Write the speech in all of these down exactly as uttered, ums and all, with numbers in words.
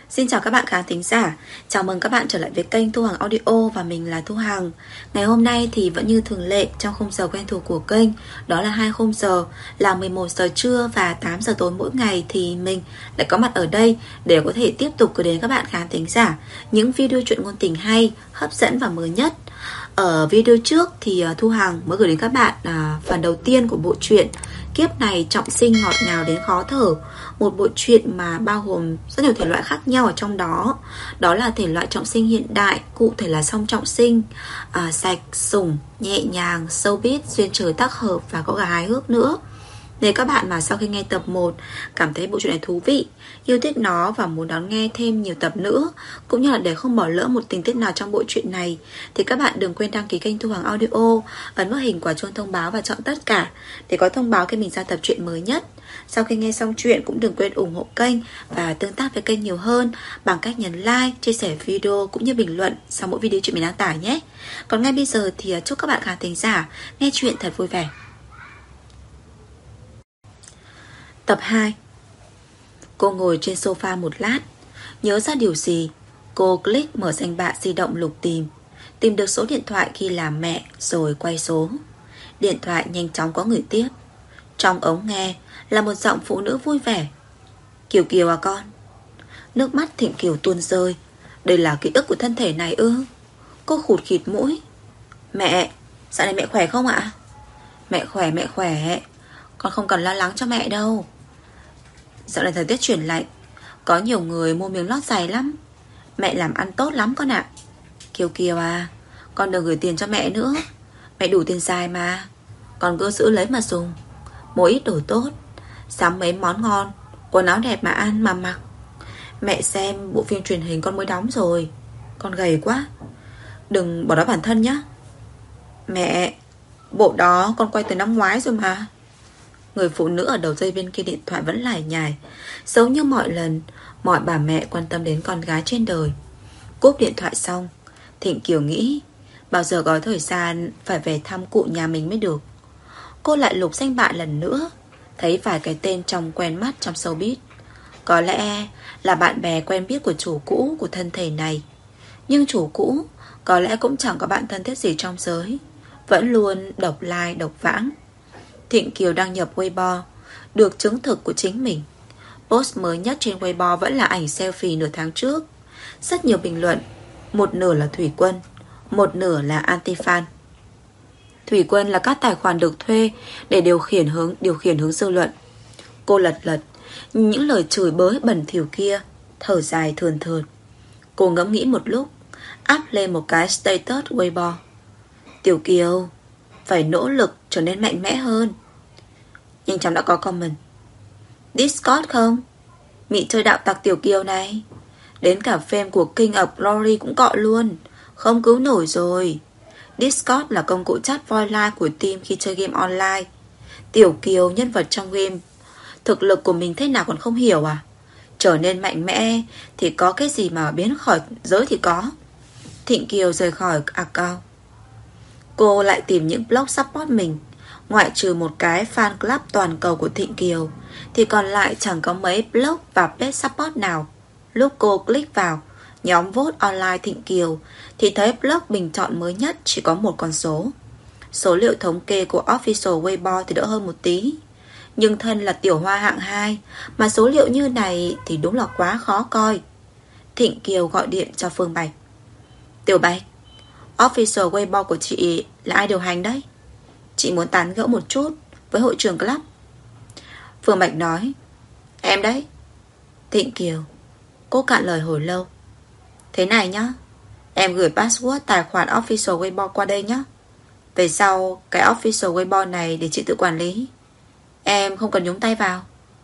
Xin chào các bạn khán thính giả. Chào mừng các bạn trở lại với kênh Thu Hằng Audio và mình là Thu Hằng. Ngày hôm nay thì vẫn như thường lệ trong khung giờ quen thuộc của kênh, đó là hai khung giờ là mười một giờ trưa và tám giờ tối mỗi ngày, thì mình lại có mặt ở đây để có thể tiếp tục gửi đến các bạn khán thính giả những video truyện ngôn tình hay, hấp dẫn và mới nhất. Ở video trước thì Thu Hằng mới gửi đến các bạn à, phần đầu tiên của bộ truyện Kiếp Này Trọng Sinh Ngọt Ngào Đến Khó Thở. Một bộ truyện mà bao gồm rất nhiều thể loại khác nhau ở trong đó. Đó là thể loại trọng sinh hiện đại, cụ thể là song trọng sinh, à, sạch, sủng, nhẹ nhàng, showbiz, duyên trời tác hợp và có cả hài hước nữa. Nếu các bạn mà sau khi nghe tập một cảm thấy bộ truyện này thú vị, yêu thích nó và muốn đón nghe thêm nhiều tập nữa, cũng như là để không bỏ lỡ một tình tiết nào trong bộ truyện này, thì các bạn đừng quên đăng ký kênh Thu Hằng Audio, ấn vào hình quả chuông thông báo và chọn tất cả để có thông báo khi mình ra tập truyện mới nhất. Sau khi nghe xong truyện cũng đừng quên ủng hộ kênh và tương tác với kênh nhiều hơn bằng cách nhấn like, chia sẻ video cũng như bình luận sau mỗi video truyện mình đăng tải nhé. Còn ngay bây giờ thì chúc các bạn khán thính giả nghe truyện thật vui vẻ. Tập hai. Cô ngồi trên sofa một lát, nhớ ra điều gì, cô click mở danh bạ di động lục tìm, tìm được số điện thoại ghi là mẹ rồi quay số. Điện thoại nhanh chóng có người tiếp. Trong ống nghe là một giọng phụ nữ vui vẻ. Kiều Kiều à con. Nước mắt Thịnh Kiều tuôn rơi. Đây là ký ức của thân thể này ư? Cô khụt khịt mũi. Mẹ, dạo này mẹ khỏe không ạ? Mẹ khỏe, mẹ khỏe. Con không cần lo lắng cho mẹ đâu. Dạo này thời tiết chuyển lạnh, có nhiều người mua miếng lót giày lắm. Mẹ làm ăn tốt lắm con ạ. Kiều Kiều à, con đừng gửi tiền cho mẹ nữa. Mẹ đủ tiền xài mà. Con cứ giữ lấy mà dùng. Mua ít đồ tốt, sắm mấy món ngon, quần áo đẹp mà ăn mà mặc. Mẹ xem bộ phim truyền hình con mới đóng rồi. Con gầy quá, đừng bỏ đói bản thân nhé. Mẹ, bộ đó con quay từ năm ngoái rồi mà. Người phụ nữ ở đầu dây bên kia điện thoại vẫn lải nhải, giống như mọi lần mọi bà mẹ quan tâm đến con gái trên đời. Cúp điện thoại xong, Thịnh Kiều nghĩ bao giờ có thời gian phải về thăm cụ nhà mình mới được. Cô lại lục danh bạ lần nữa, thấy vài cái tên trông quen mắt trong showbiz. Có lẽ là bạn bè quen biết của chủ cũ của thân thể này. Nhưng chủ cũ có lẽ cũng chẳng có bạn thân thiết gì trong giới, vẫn luôn độc lai độc vãng. Thịnh Kiều đăng nhập Weibo, được chứng thực của chính mình. Post mới nhất trên Weibo vẫn là ảnh selfie nửa tháng trước. Rất nhiều bình luận, một nửa là Thủy Quân, một nửa là anti-fan. Thủy Quân là các tài khoản được thuê để điều khiển hướng điều khiển hướng dư luận. Cô lật lật những lời chửi bới bẩn thỉu kia, thở dài thườn thượt. Cô ngẫm nghĩ một lúc, up lên một cái status Weibo. Tiểu Kiều, phải nỗ lực trở nên mạnh mẽ hơn. Nhanh chóng đã có comment. Discord không? Mị chơi đạo tặc Tiểu Kiều này. Đến cả fan của King of Glory cũng cọ luôn. Không cứu nổi rồi. Discord là công cụ chat voice live của team khi chơi game online. Tiểu Kiều nhân vật trong game, thực lực của mình thế nào còn không hiểu à? Trở nên mạnh mẽ thì có cái gì mà biến khỏi giới thì có. Thịnh Kiều rời khỏi account. Cô lại tìm những blog support mình. Ngoại trừ một cái fan club toàn cầu của Thịnh Kiều thì còn lại chẳng có mấy blog và page support nào. Lúc cô click vào nhóm vote online Thịnh Kiều thì thấy blog bình chọn mới nhất chỉ có một con số. Số liệu thống kê của official Weibo thì đỡ hơn một tí, nhưng thân là tiểu hoa hạng hai mà số liệu như này thì đúng là quá khó coi. Thịnh Kiều gọi điện cho Phương Bạch. Tiểu Bạch, official Weibo của chị là ai điều hành đấy? Chị muốn tán gẫu một chút với hội trưởng club. Phương Bạch nói, em đấy. Thịnh Kiều, cô cạn lời hồi lâu. Thế này nhá, em gửi password tài khoản official Weibo qua đây nhá. Về sau cái official Weibo này để chị tự quản lý, em không cần nhúng tay vào.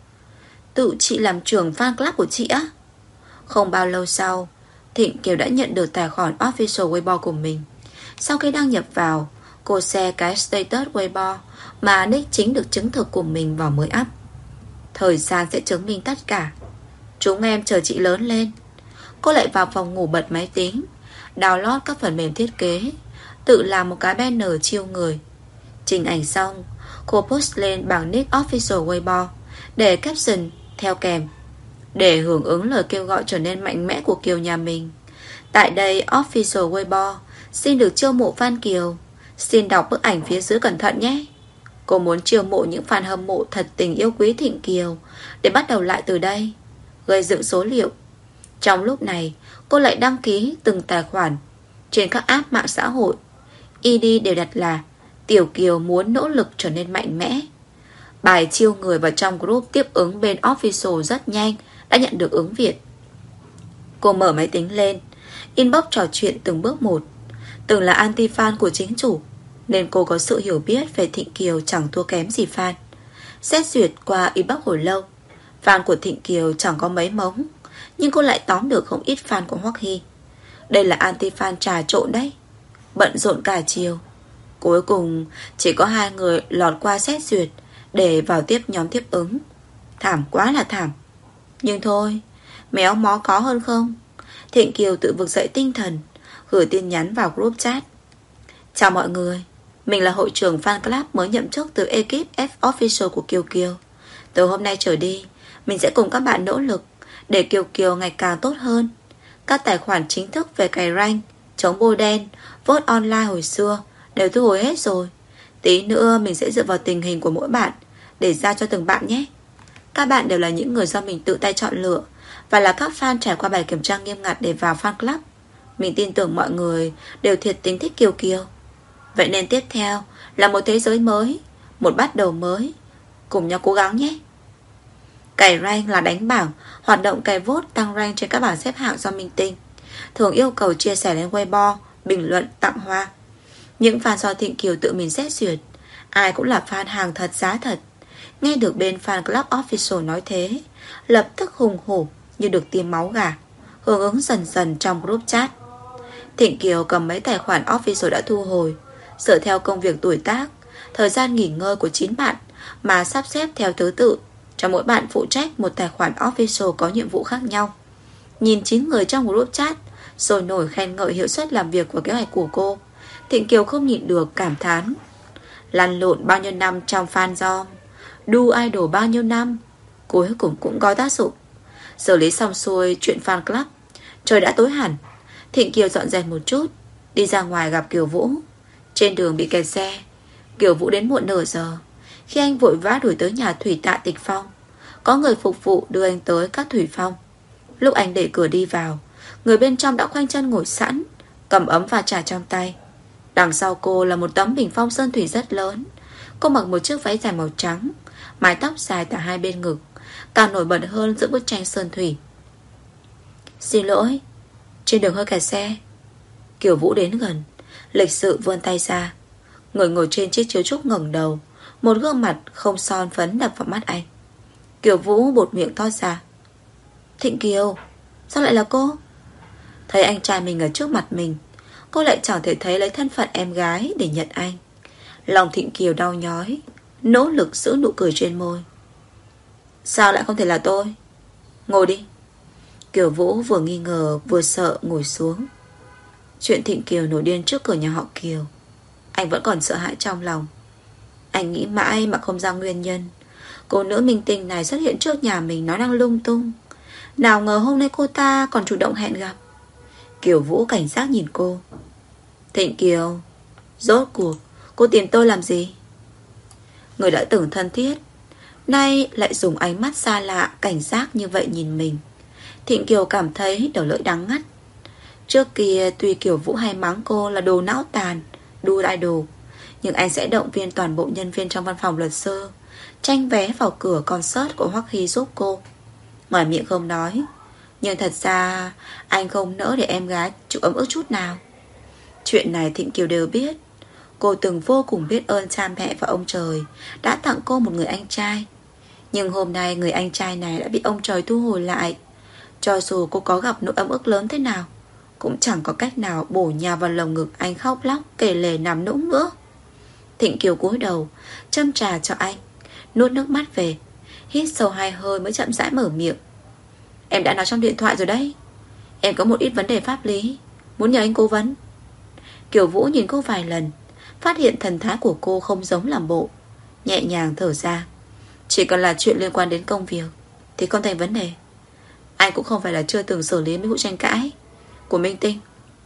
Tự chị làm trưởng fan club của chị á? Không bao lâu sau, Thịnh Kiều đã nhận được tài khoản official Weibo của mình. Sau khi đăng nhập vào, cô share cái status Weibo mà nick chính được chứng thực của mình vào mới up. Thời gian sẽ chứng minh tất cả. Chúng em chờ chị lớn lên. Cô lại vào phòng ngủ bật máy tính, download các phần mềm thiết kế, tự làm một cái banner chiêu người. Chỉnh ảnh xong, cô post lên bảng nick official Weibo để caption theo kèm: Để hưởng ứng lời kêu gọi trở nên mạnh mẽ của Kiều nhà mình, tại đây Official Weibo xin được chiêu mộ fan Kiều. Xin đọc bức ảnh phía dưới cẩn thận nhé. Cô muốn chiêu mộ những fan hâm mộ thật tình yêu quý Thịnh Kiều để bắt đầu lại từ đây, gây dựng số liệu. Trong lúc này, cô lại đăng ký từng tài khoản trên các app mạng xã hội. i đê đều đặt là Tiểu Kiều muốn nỗ lực trở nên mạnh mẽ. Bài chiêu người vào trong group tiếp ứng bên Official rất nhanh đã nhận được ứng viên. Cô mở máy tính lên, inbox trò chuyện từng bước một. Từng là anti-fan của chính chủ, nên cô có sự hiểu biết về Thịnh Kiều chẳng thua kém gì fan. Xét duyệt qua inbox hồi lâu, fan của Thịnh Kiều chẳng có mấy mống, nhưng cô lại tóm được không ít fan của Hoắc Hy. Đây là anti-fan trà trộn đấy. Bận rộn cả chiều, cuối cùng chỉ có hai người lọt qua xét duyệt để vào tiếp nhóm tiếp ứng. Thảm quá là thảm. Nhưng thôi, méo mó có hơn không. Thịnh Kiều tự vực dậy tinh thần, gửi tin nhắn vào group chat. Chào mọi người, mình là hội trưởng fan club mới nhậm chức từ ekip F Official của Kiều Kiều. Từ hôm nay trở đi, mình sẽ cùng các bạn nỗ lực để Kiều Kiều ngày càng tốt hơn. Các tài khoản chính thức về cày rank, chống bôi đen, vote online hồi xưa đều thu hồi hết rồi. Tí nữa mình sẽ dựa vào tình hình của mỗi bạn để ra cho từng bạn nhé. Các bạn đều là những người do mình tự tay chọn lựa và là các fan trải qua bài kiểm tra nghiêm ngặt để vào fan club. Mình tin tưởng mọi người đều thiệt tình thích Kiều Kiều. Vậy nên tiếp theo là một thế giới mới, một bắt đầu mới. Cùng nhau cố gắng nhé. Cày rank là đánh bảng, hoạt động cày vote tăng rank trên các bảng xếp hạng do Minh Tinh. Thường yêu cầu chia sẻ lên Weibo, bình luận, tặng hoa. Những fan do Thịnh Kiều tự mình xét duyệt, ai cũng là fan hàng thật giá thật. Nghe được bên fan club Official nói thế, lập tức hùng hổ như được tiêm máu gà, hưởng ứng dần dần trong group chat. Thịnh Kiều cầm mấy tài khoản Official đã thu hồi, dựa theo công việc tuổi tác, thời gian nghỉ ngơi của chín bạn mà sắp xếp theo thứ tự, cho mỗi bạn phụ trách một tài khoản Official có nhiệm vụ khác nhau. Nhìn chín người trong group chat sôi nổi khen ngợi hiệu suất làm việc và kế hoạch của cô, Thịnh Kiều không nhịn được cảm thán. Lăn lộn bao nhiêu năm trong fan dom, đu idol bao nhiêu năm, cuối cùng cũng có tác dụng. Xử lý xong xuôi chuyện fan club, trời đã tối hẳn. Thịnh Kiều dọn dẹp một chút, đi ra ngoài gặp Kiều Vũ. Trên đường bị kẹt xe, Kiều Vũ đến muộn nửa giờ. Khi anh vội vã đuổi tới nhà thủy tạ Tịch Phong, có người phục vụ đưa anh tới các thủy phong. Lúc anh đẩy cửa đi vào, người bên trong đã khoanh chân ngồi sẵn, cầm ấm và trà trong tay. Đằng sau cô là một tấm bình phong sơn thủy rất lớn. Cô mặc một chiếc váy dài màu trắng, mái tóc dài cả hai bên ngực, càng nổi bật hơn giữa bức tranh sơn thủy. Xin lỗi, trên đường hơi kẹt xe. Kiều Vũ đến gần, lịch sự vươn tay ra. Người ngồi trên chiếc chiếu trúc ngẩng đầu, một gương mặt không son phấn đập vào mắt anh. Kiều Vũ bột miệng thốt ra. Thịnh Kiều, sao lại là cô? Thấy anh trai mình ở trước mặt mình, cô lại chẳng thể thấy lấy thân phận em gái để nhận anh. Lòng Thịnh Kiều đau nhói, nỗ lực giữ nụ cười trên môi. Sao lại không thể là tôi? Ngồi đi. Kiều Vũ vừa nghi ngờ vừa sợ ngồi xuống. Chuyện Thịnh Kiều nổi điên trước cửa nhà họ Kiều, anh vẫn còn sợ hãi trong lòng. Anh nghĩ mãi mà không ra nguyên nhân. Cô nữ minh tinh này xuất hiện trước nhà mình nói năng lung tung. Nào ngờ hôm nay cô ta còn chủ động hẹn gặp. Kiều Vũ cảnh giác nhìn cô. Thịnh Kiều, rốt cuộc cô tìm tôi làm gì? Người đã từng thân thiết, nay lại dùng ánh mắt xa lạ cảnh giác như vậy nhìn mình. Thịnh Kiều cảm thấy đầu lưỡi đắng ngắt. Trước kia tuy Kiều Vũ hay mắng cô là đồ não tàn, đu idol, nhưng anh sẽ động viên toàn bộ nhân viên trong văn phòng luật sư tranh vé vào cửa concert của Hoắc Hy giúp cô. Ngoài miệng không nói, nhưng thật ra anh không nỡ để em gái chịu ấm ức chút nào. Chuyện này Thịnh Kiều đều biết. Cô từng vô cùng biết ơn cha mẹ và ông trời đã tặng cô một người anh trai. Nhưng hôm nay người anh trai này đã bị ông trời thu hồi lại. Cho dù cô có gặp nỗi ấm ức lớn thế nào, cũng chẳng có cách nào bổ nhào vào lồng ngực anh khóc lóc kể lể nằm nũng nữa. Thịnh Kiều cúi đầu châm trà cho anh, nuốt nước mắt về, hít sâu hai hơi mới chậm rãi mở miệng. Em đã nói trong điện thoại rồi đấy, em có một ít vấn đề pháp lý muốn nhờ anh cố vấn. Kiều Vũ nhìn cô vài lần, phát hiện thần thái của cô không giống làm bộ, nhẹ nhàng thở ra. Chỉ cần là chuyện liên quan đến công việc thì không thành vấn đề. Anh cũng không phải là chưa từng xử lý mấy vụ tranh cãi của minh tinh.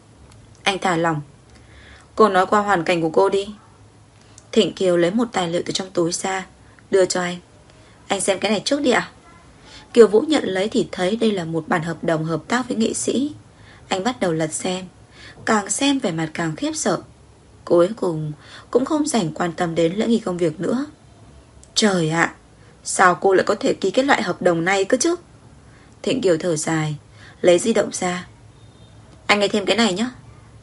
Anh thả lỏng. Cô nói qua hoàn cảnh của cô đi. Thịnh Kiều lấy một tài liệu từ trong túi ra, đưa cho anh. Anh xem cái này trước đi ạ. Kiều Vũ nhận lấy thì thấy đây là một bản hợp đồng hợp tác với nghệ sĩ. Anh bắt đầu lật xem. Càng xem vẻ mặt càng khiếp sợ. Cuối cùng cũng không dành quan tâm đến lễ nghi công việc nữa. Trời ạ, sao cô lại có thể ký cái loại hợp đồng này cơ chứ? Thịnh Kiều thở dài, lấy di động ra. Anh nghe thêm cái này nhé.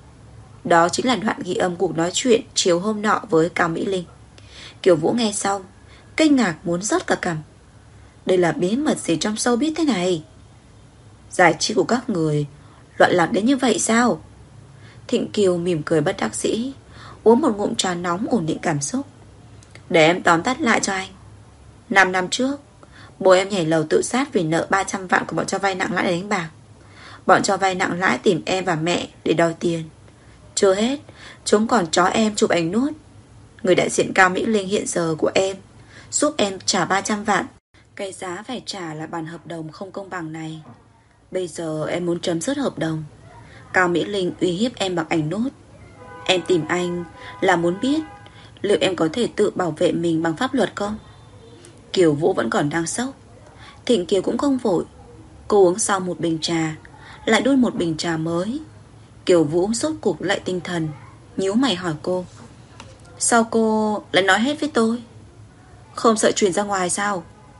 Đó chính là đoạn ghi âm cuộc nói chuyện chiều hôm nọ với Cao Mỹ Linh. Kiều Vũ nghe xong, kinh ngạc muốn rớt cả cằm. Đây là bí mật gì trong showbiz thế này? Giải trí của các người loạn lạc đến như vậy sao? Thịnh Kiều mỉm cười bất đắc dĩ, uống một ngụm trà nóng ổn định cảm xúc. Để em tóm tắt lại cho anh. Năm năm trước, bố em nhảy lầu tự sát vì nợ ba trăm vạn của bọn cho vay nặng lãi để đánh bạc. Bọn cho vay nặng lãi tìm em và mẹ để đòi tiền. Chưa hết, chúng còn chó em chụp ảnh nuốt. Người đại diện Cao Mỹ Linh hiện giờ của em giúp em trả ba trăm vạn. Cái giá phải trả là bản hợp đồng không công bằng này. Bây giờ em muốn chấm dứt hợp đồng. Cao Mỹ Linh uy hiếp em bằng ảnh nốt. Em tìm anh là muốn biết liệu em có thể tự bảo vệ mình bằng pháp luật không? Kiều Vũ vẫn còn đang sốc. Thịnh Kiều cũng không vội. Cô uống xong một bình trà, lại đun một bình trà mới. Kiều Vũ sốt cuộc lại tinh thần, nhíu mày hỏi cô. Sao cô lại nói hết với tôi? Không sợ truyền ra ngoài sao?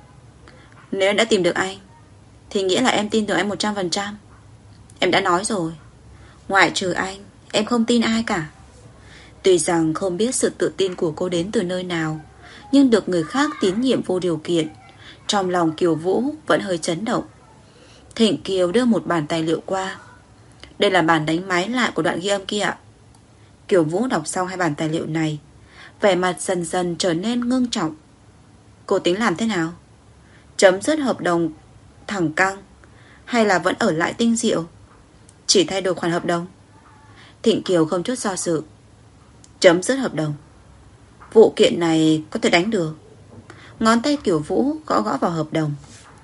Nếu em đã tìm được anh thì nghĩa là em tin tưởng anh một trăm phần trăm. Em đã nói rồi, ngoại trừ anh, em không tin ai cả. Tuy rằng không biết sự tự tin của cô đến từ nơi nào, nhưng được người khác tín nhiệm vô điều kiện, trong lòng Kiều Vũ vẫn hơi chấn động. Thịnh Kiều đưa một bản tài liệu qua. Đây là bản đánh máy lại của đoạn ghi âm kia ạ. Kiều Vũ đọc xong hai bản tài liệu này, vẻ mặt dần dần trở nên ngưng trọng. Cô tính làm thế nào? Chấm dứt hợp đồng thẳng căng, hay là vẫn ở lại Tinh Diệu, chỉ thay đổi khoản hợp đồng? Thịnh Kiều không chút do dự. Chấm dứt hợp đồng. Vụ kiện này có thể đánh được. Ngón tay Kiều Vũ gõ gõ vào hợp đồng.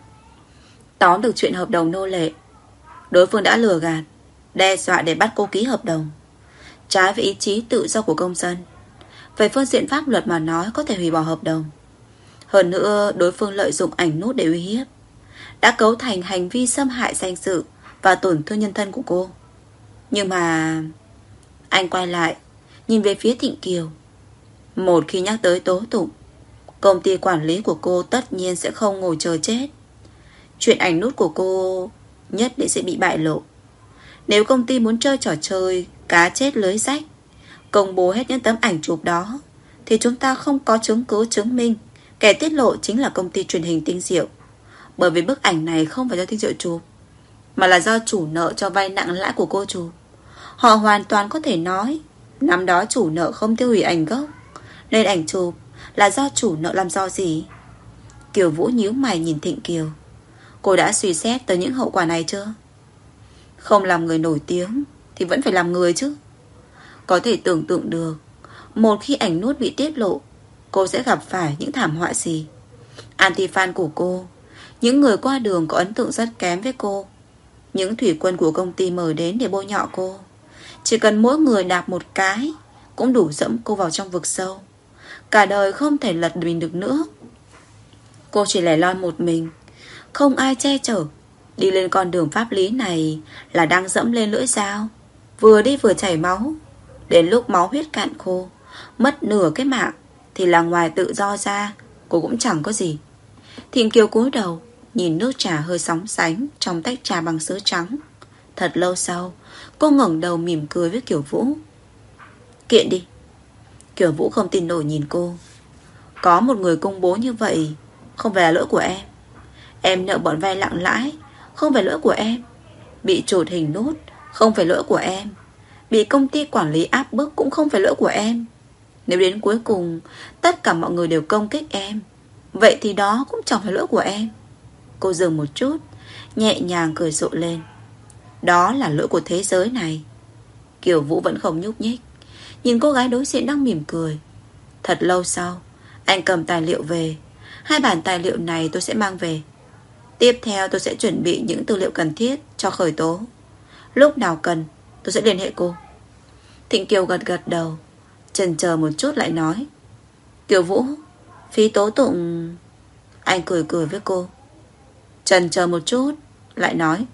Tóm được chuyện hợp đồng nô lệ. Đối phương đã lừa gạt, đe dọa để bắt cô ký hợp đồng, trái với ý chí tự do của công dân. Về phương diện pháp luật mà nói, có thể hủy bỏ hợp đồng. Hơn nữa, đối phương lợi dụng ảnh nút để uy hiếp, đã cấu thành hành vi xâm hại danh dự và tổn thương nhân thân của cô. Nhưng mà... Anh quay lại, nhìn về phía Thịnh Kiều. Một khi nhắc tới tố tụng, công ty quản lý của cô tất nhiên sẽ không ngồi chờ chết. Chuyện ảnh nút của cô nhất định sẽ bị bại lộ. Nếu công ty muốn chơi trò chơi cá chết lưới rách, công bố hết những tấm ảnh chụp đó, thì chúng ta không có chứng cứ chứng minh kẻ tiết lộ chính là công ty truyền hình Tinh Diệu. Bởi vì bức ảnh này không phải do Tinh Diệu chụp, mà là do chủ nợ cho vay nặng lãi của cô chụp. Họ hoàn toàn có thể nói năm đó chủ nợ không tiêu hủy ảnh gốc, nên ảnh chụp là do chủ nợ làm do gì. Kiều Vũ nhíu mày nhìn Thịnh Kiều. Cô đã suy xét tới những hậu quả này chưa? Không làm người nổi tiếng thì vẫn phải làm người chứ. Có thể tưởng tượng được, một khi ảnh nút bị tiết lộ, cô sẽ gặp phải những thảm họa gì. Anti-fan của cô, những người qua đường có ấn tượng rất kém với cô, những thủy quân của công ty mời đến để bôi nhọ cô, chỉ cần mỗi người đạp một cái cũng đủ dẫm cô vào trong vực sâu. Cả đời không thể lật mình được nữa. Cô chỉ lẻ loi một mình, không ai che chở. Đi lên con đường pháp lý này là đang dẫm lên lưỡi dao, vừa đi vừa chảy máu. Đến lúc máu huyết cạn khô, mất nửa cái mạng, thì là ngoài tự do ra, cô cũng chẳng có gì. Thịnh Kiều cúi đầu, nhìn nước trà hơi sóng sánh trong tách trà bằng sữa trắng. Thật lâu sau, cô ngẩng đầu mỉm cười với Kiều Vũ. Kiện đi. Kiều Vũ không tin nổi nhìn cô. Có một người công bố như vậy không phải là lỗi của em. Em nợ bọn vay nặng lãi không phải lỗi của em. Bị chụp hình nốt không phải lỗi của em. Bị công ty quản lý áp bức cũng không phải lỗi của em. Nếu đến cuối cùng tất cả mọi người đều công kích em, vậy thì đó cũng chẳng phải lỗi của em. Cô dừng một chút, nhẹ nhàng cười rộ lên. Đó là lỗi của thế giới này. Kiều Vũ vẫn không nhúc nhích, nhìn cô gái đối diện đang mỉm cười. Thật lâu sau, anh cầm tài liệu về. Hai bản tài liệu này tôi sẽ mang về. Tiếp theo tôi sẽ chuẩn bị những tư liệu cần thiết cho khởi tố. Lúc nào cần tôi sẽ liên hệ cô. Thịnh Kiều gật gật đầu, chần chờ một chút lại nói, Kiều Vũ, phí tố tụng... Anh cười cười với cô, chần chờ một chút lại nói,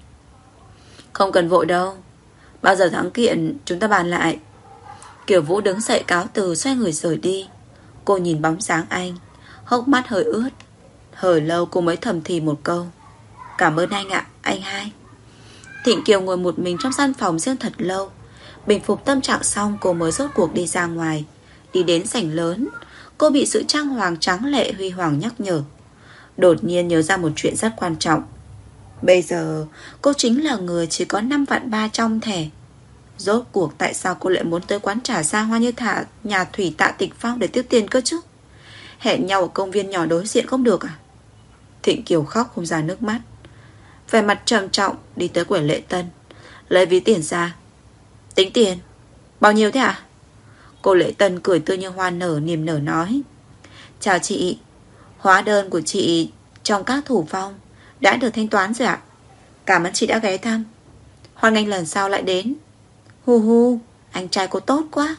không cần vội đâu, bao giờ thắng kiện chúng ta bàn lại. Kiều Vũ đứng dậy cáo từ, xoay người rời đi. Cô nhìn bóng dáng anh, hốc mắt hơi ướt. Hồi lâu cô mới thầm thì một câu, cảm ơn anh ạ, anh hai. Thịnh Kiều ngồi một mình trong gian phòng riêng thật lâu. Bình phục tâm trạng xong, cô mới rốt cuộc đi ra ngoài. Đi đến sảnh lớn, cô bị sự trang hoàng tráng lệ huy hoàng nhắc nhở. Đột nhiên nhớ ra một chuyện rất quan trọng. Bây giờ cô chính là người chỉ có năm vạn ba trong thẻ. Rốt cuộc tại sao cô lại muốn tới quán trà xa hoa như thả nhà thủy Tạ Tịch Phong để tiêu tiền cơ chứ? Hẹn nhau ở công viên nhỏ đối diện không được à? Thịnh Kiều khóc không ra nước mắt, vẻ mặt trầm trọng đi tới quầy lễ tân, lấy ví tiền ra. Tính tiền. Bao nhiêu thế ạ? Cô lễ tân cười tươi như hoa nở, niềm nở nói, chào chị, hóa đơn của chị trong các thủ phong đã được thanh toán rồi ạ. Cảm ơn chị đã ghé thăm, hoan nghênh lần sau lại đến. Hu hu, anh trai cô tốt quá.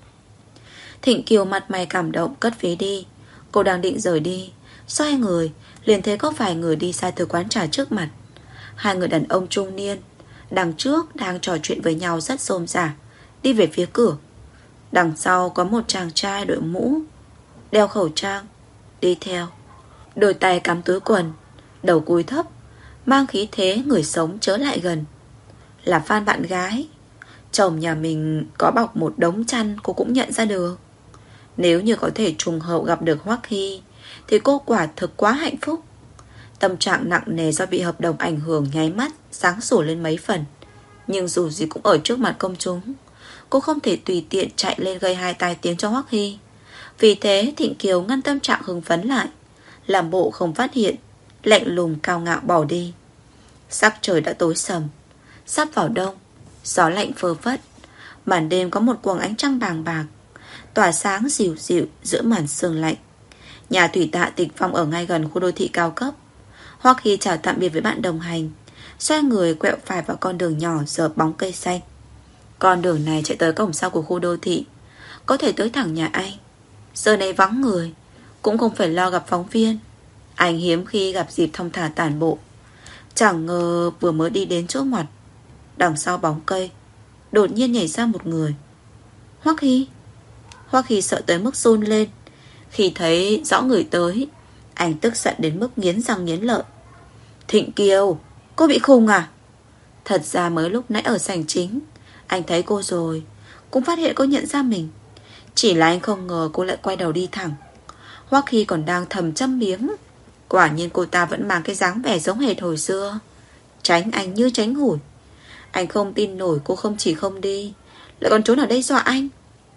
Thịnh Kiều mặt mày cảm động cất ví đi. Cô đang định rời đi, xoay người liền thấy có vài người đi xa từ quán trà trước mặt. Hai người đàn ông trung niên đằng trước đang trò chuyện với nhau rất rôm rả, đi về phía cửa. Đằng sau có một chàng trai đội mũ, đeo khẩu trang, đi theo, đôi tay cắm túi quần, đầu cúi thấp, mang khí thế người sống chớ lại gần. Là Phan bạn gái. Chồng nhà mình có bọc một đống chăn cô cũng nhận ra được. Nếu như có thể trùng hợp gặp được Hoắc Hy thì cô quả thực quá hạnh phúc. Tâm trạng nặng nề do bị hợp đồng ảnh hưởng nháy mắt sáng sủa lên mấy phần. Nhưng dù gì cũng ở trước mặt công chúng, cô không thể tùy tiện chạy lên gây hai tai tiếng cho Hoắc Hy. Vì thế Thịnh Kiều ngăn tâm trạng hưng phấn lại, làm bộ không phát hiện, lạnh lùng cao ngạo bỏ đi. Sắc trời đã tối sầm, sắp vào đông. Gió lạnh phơ phất, màn đêm có một quầng ánh trăng bàng bạc, tỏa sáng dịu dịu giữa màn sương lạnh. Nhà thủy Tạ Tịch Phong ở ngay gần khu đô thị cao cấp. Hoắc Hy chào tạm biệt với bạn đồng hành, xoay người quẹo phải vào con đường nhỏ dợp bóng cây xanh. Con đường này chạy tới cổng sau của khu đô thị, có thể tới thẳng nhà anh. Giờ này vắng người, cũng không phải lo gặp phóng viên. Anh hiếm khi gặp dịp thong thả tản bộ. Chẳng ngờ vừa mới đi đến chỗ ngoặt, đằng sau bóng cây đột nhiên nhảy ra một người. Hoắc Hy. Hoắc Hy sợ tới mức run lên. Khi thấy rõ người tới, anh tức giận đến mức nghiến răng nghiến lợi. Thịnh Kiều, cô bị khùng à? Thật ra mới lúc nãy ở sảnh chính, anh thấy cô rồi, cũng phát hiện cô nhận ra mình. Chỉ là anh không ngờ cô lại quay đầu đi thẳng. Hoắc Hy còn đang thầm châm biếm. Quả nhiên cô ta vẫn mang cái dáng vẻ giống hệt hồi xưa, tránh anh như tránh hủi. Anh không tin nổi cô không chỉ không đi, lại còn trốn ở đây dọa anh.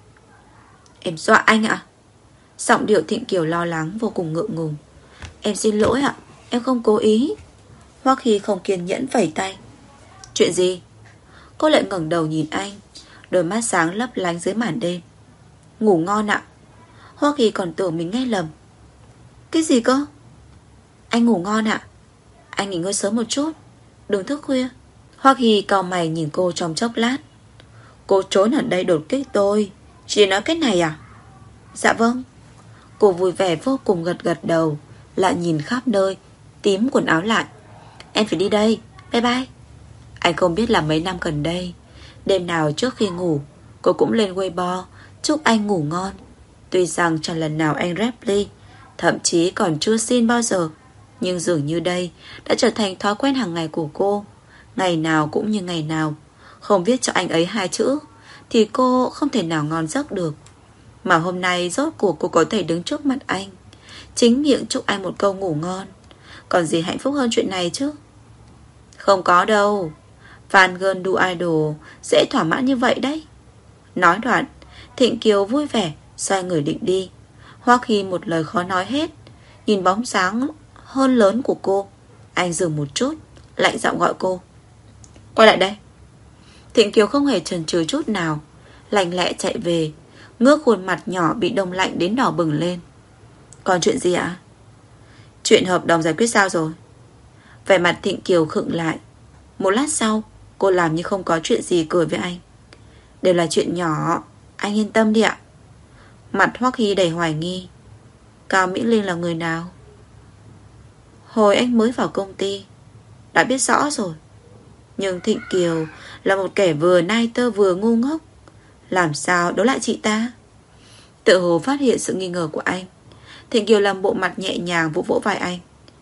Em dọa anh ạ? Giọng điệu Thịnh Kiều lo lắng, vô cùng ngượng ngùng. Em xin lỗi ạ, em không cố ý. Hoắc Hy không kiên nhẫn vẩy tay. Chuyện gì? Cô lại ngẩng đầu nhìn anh, đôi mắt sáng lấp lánh dưới màn đêm. Ngủ ngon ạ. Hoắc Hy còn tưởng mình nghe lầm. Cái gì cơ? Anh ngủ ngon ạ. Anh nghỉ ngơi sớm một chút, đừng thức khuya. Hoắc Hy cau mày nhìn cô trong chốc lát. Cô trốn ở đây đột kích tôi, chỉ nói cái này à? Dạ vâng. Cô vui vẻ vô cùng gật gật đầu, lại nhìn khắp nơi, tím quần áo lại. Em phải đi đây, bye bye. Anh không biết là mấy năm gần đây, đêm nào trước khi ngủ cô cũng lên Weibo chúc anh ngủ ngon. Tuy rằng chẳng lần nào anh reply, thậm chí còn chưa xin bao giờ, nhưng dường như đây đã trở thành thói quen hàng ngày của cô. Ngày nào cũng như ngày nào, không viết cho anh ấy hai chữ thì cô không thể nào ngon giấc được. Mà hôm nay rốt cuộc cô có thể đứng trước mặt anh, chính miệng chúc anh một câu ngủ ngon. Còn gì hạnh phúc hơn chuyện này chứ? Không có đâu, fan girl do idol dễ thỏa mãn như vậy đấy. Nói đoạn, Thịnh Kiều vui vẻ xoay người định đi. Hoắc Hy một lời khó nói hết, nhìn bóng sáng hơn lớn của cô, anh dừng một chút, lạnh giọng gọi cô. Quay lại đây. Thịnh Kiều không hề chần chừ chút nào, lành lẹ chạy về, ngước khuôn mặt nhỏ bị đông lạnh đến đỏ bừng lên. Còn chuyện gì ạ? Chuyện hợp đồng giải quyết sao rồi? Vẻ mặt Thịnh Kiều khựng lại. Một lát sau, cô làm như không có chuyện gì cười với anh. Đều là chuyện nhỏ, anh yên tâm đi ạ. Mặt Hoắc Hy đầy hoài nghi. Cao Mỹ Linh là người nào? Hồi anh mới vào công ty đã biết rõ rồi. Nhưng Thịnh Kiều là một kẻ vừa nai tơ vừa ngu ngốc, làm sao đấu lại chị ta? Tự hồ phát hiện sự nghi ngờ của anh, Thịnh Kiều làm bộ mặt nhẹ nhàng vỗ vỗ vai anh.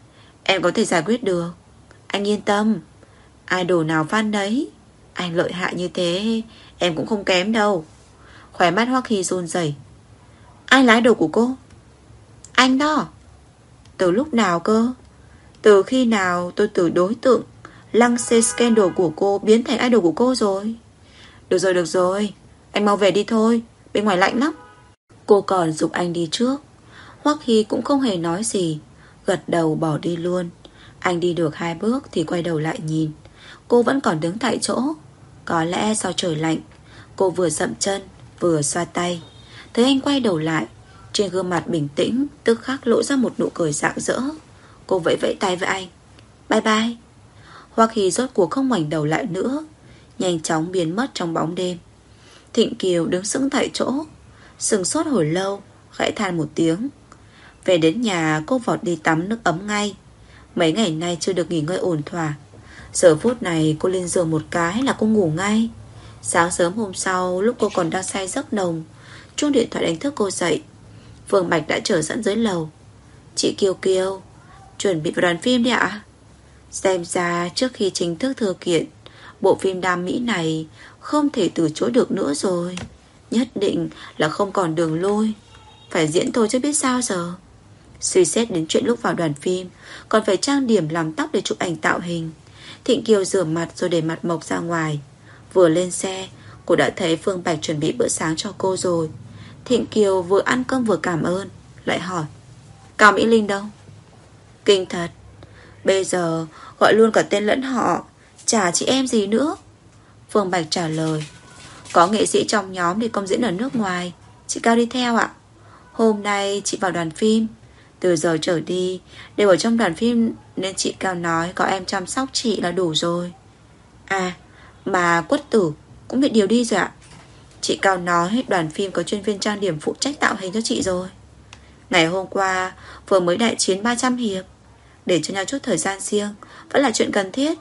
Em có thể giải quyết được, anh yên tâm. Idol nào fan đấy. Anh lợi hại như thế em cũng không kém đâu. Khóe mắt Hoắc Hy run rẩy. Ai là idol của cô? Anh đó. Từ lúc nào cơ? Từ khi nào tôi từ đối tượng lăng xê scandal của cô biến thành idol của cô rồi? Được rồi được rồi, anh mau về đi thôi, bên ngoài lạnh lắm. Cô còn giục anh đi trước. Hoắc Hy cũng không hề nói gì, gật đầu bỏ đi luôn. Anh đi được hai bước thì quay đầu lại nhìn. Cô vẫn còn đứng tại chỗ. Có lẽ do trời lạnh, cô vừa dậm chân vừa xoa tay. Thấy anh quay đầu lại, trên gương mặt bình tĩnh tức khắc lộ ra một nụ cười rạng rỡ. Cô vẫy vẫy tay với anh. Bye bye. Hoắc Hy rốt cuộc không ngoảnh đầu lại nữa, nhanh chóng biến mất trong bóng đêm. Thịnh Kiều đứng sững tại chỗ, sừng sốt hồi lâu, khẽ than một tiếng. Về đến nhà cô vọt đi tắm nước ấm ngay. Mấy ngày nay chưa được nghỉ ngơi ổn thỏa. Giờ phút này cô lên giường một cái là cô ngủ ngay. Sáng sớm hôm sau, lúc cô còn đang say giấc nồng, chuông điện thoại đánh thức cô dậy. Phương Bạch đã chờ sẵn dưới lầu. Chị Kiều Kiều, chuẩn bị vào đoàn phim đi ạ. Xem ra trước khi chính thức thư kiện, bộ phim đam mỹ này không thể từ chối được nữa rồi. Nhất định là không còn đường lui, phải diễn thôi chứ biết sao giờ. Suy xét đến chuyện lúc vào đoàn phim còn phải trang điểm làm tóc để chụp ảnh tạo hình, Thịnh Kiều rửa mặt rồi để mặt mộc ra ngoài. Vừa lên xe, cô đã thấy Phương Bạch chuẩn bị bữa sáng cho cô rồi. Thịnh Kiều vừa ăn cơm vừa cảm ơn, lại hỏi Cao Mỹ Linh đâu? Kinh thật, bây giờ gọi luôn cả tên lẫn họ, chả chị em gì nữa. Phương Bạch trả lời. Có nghệ sĩ trong nhóm đi công diễn ở nước ngoài, chị Cao đi theo ạ. Hôm nay chị vào đoàn phim, từ giờ trở đi đều ở trong đoàn phim, nên chị Cao nói có em chăm sóc chị là đủ rồi. À, mà Quất Tử cũng bị điều đi rồi ạ. Chị Cao nói đoàn phim có chuyên viên trang điểm phụ trách tạo hình cho chị rồi. Ngày hôm qua vừa mới đại chiến ba trăm hiệp, để cho nhau chút thời gian riêng vẫn là chuyện cần thiết.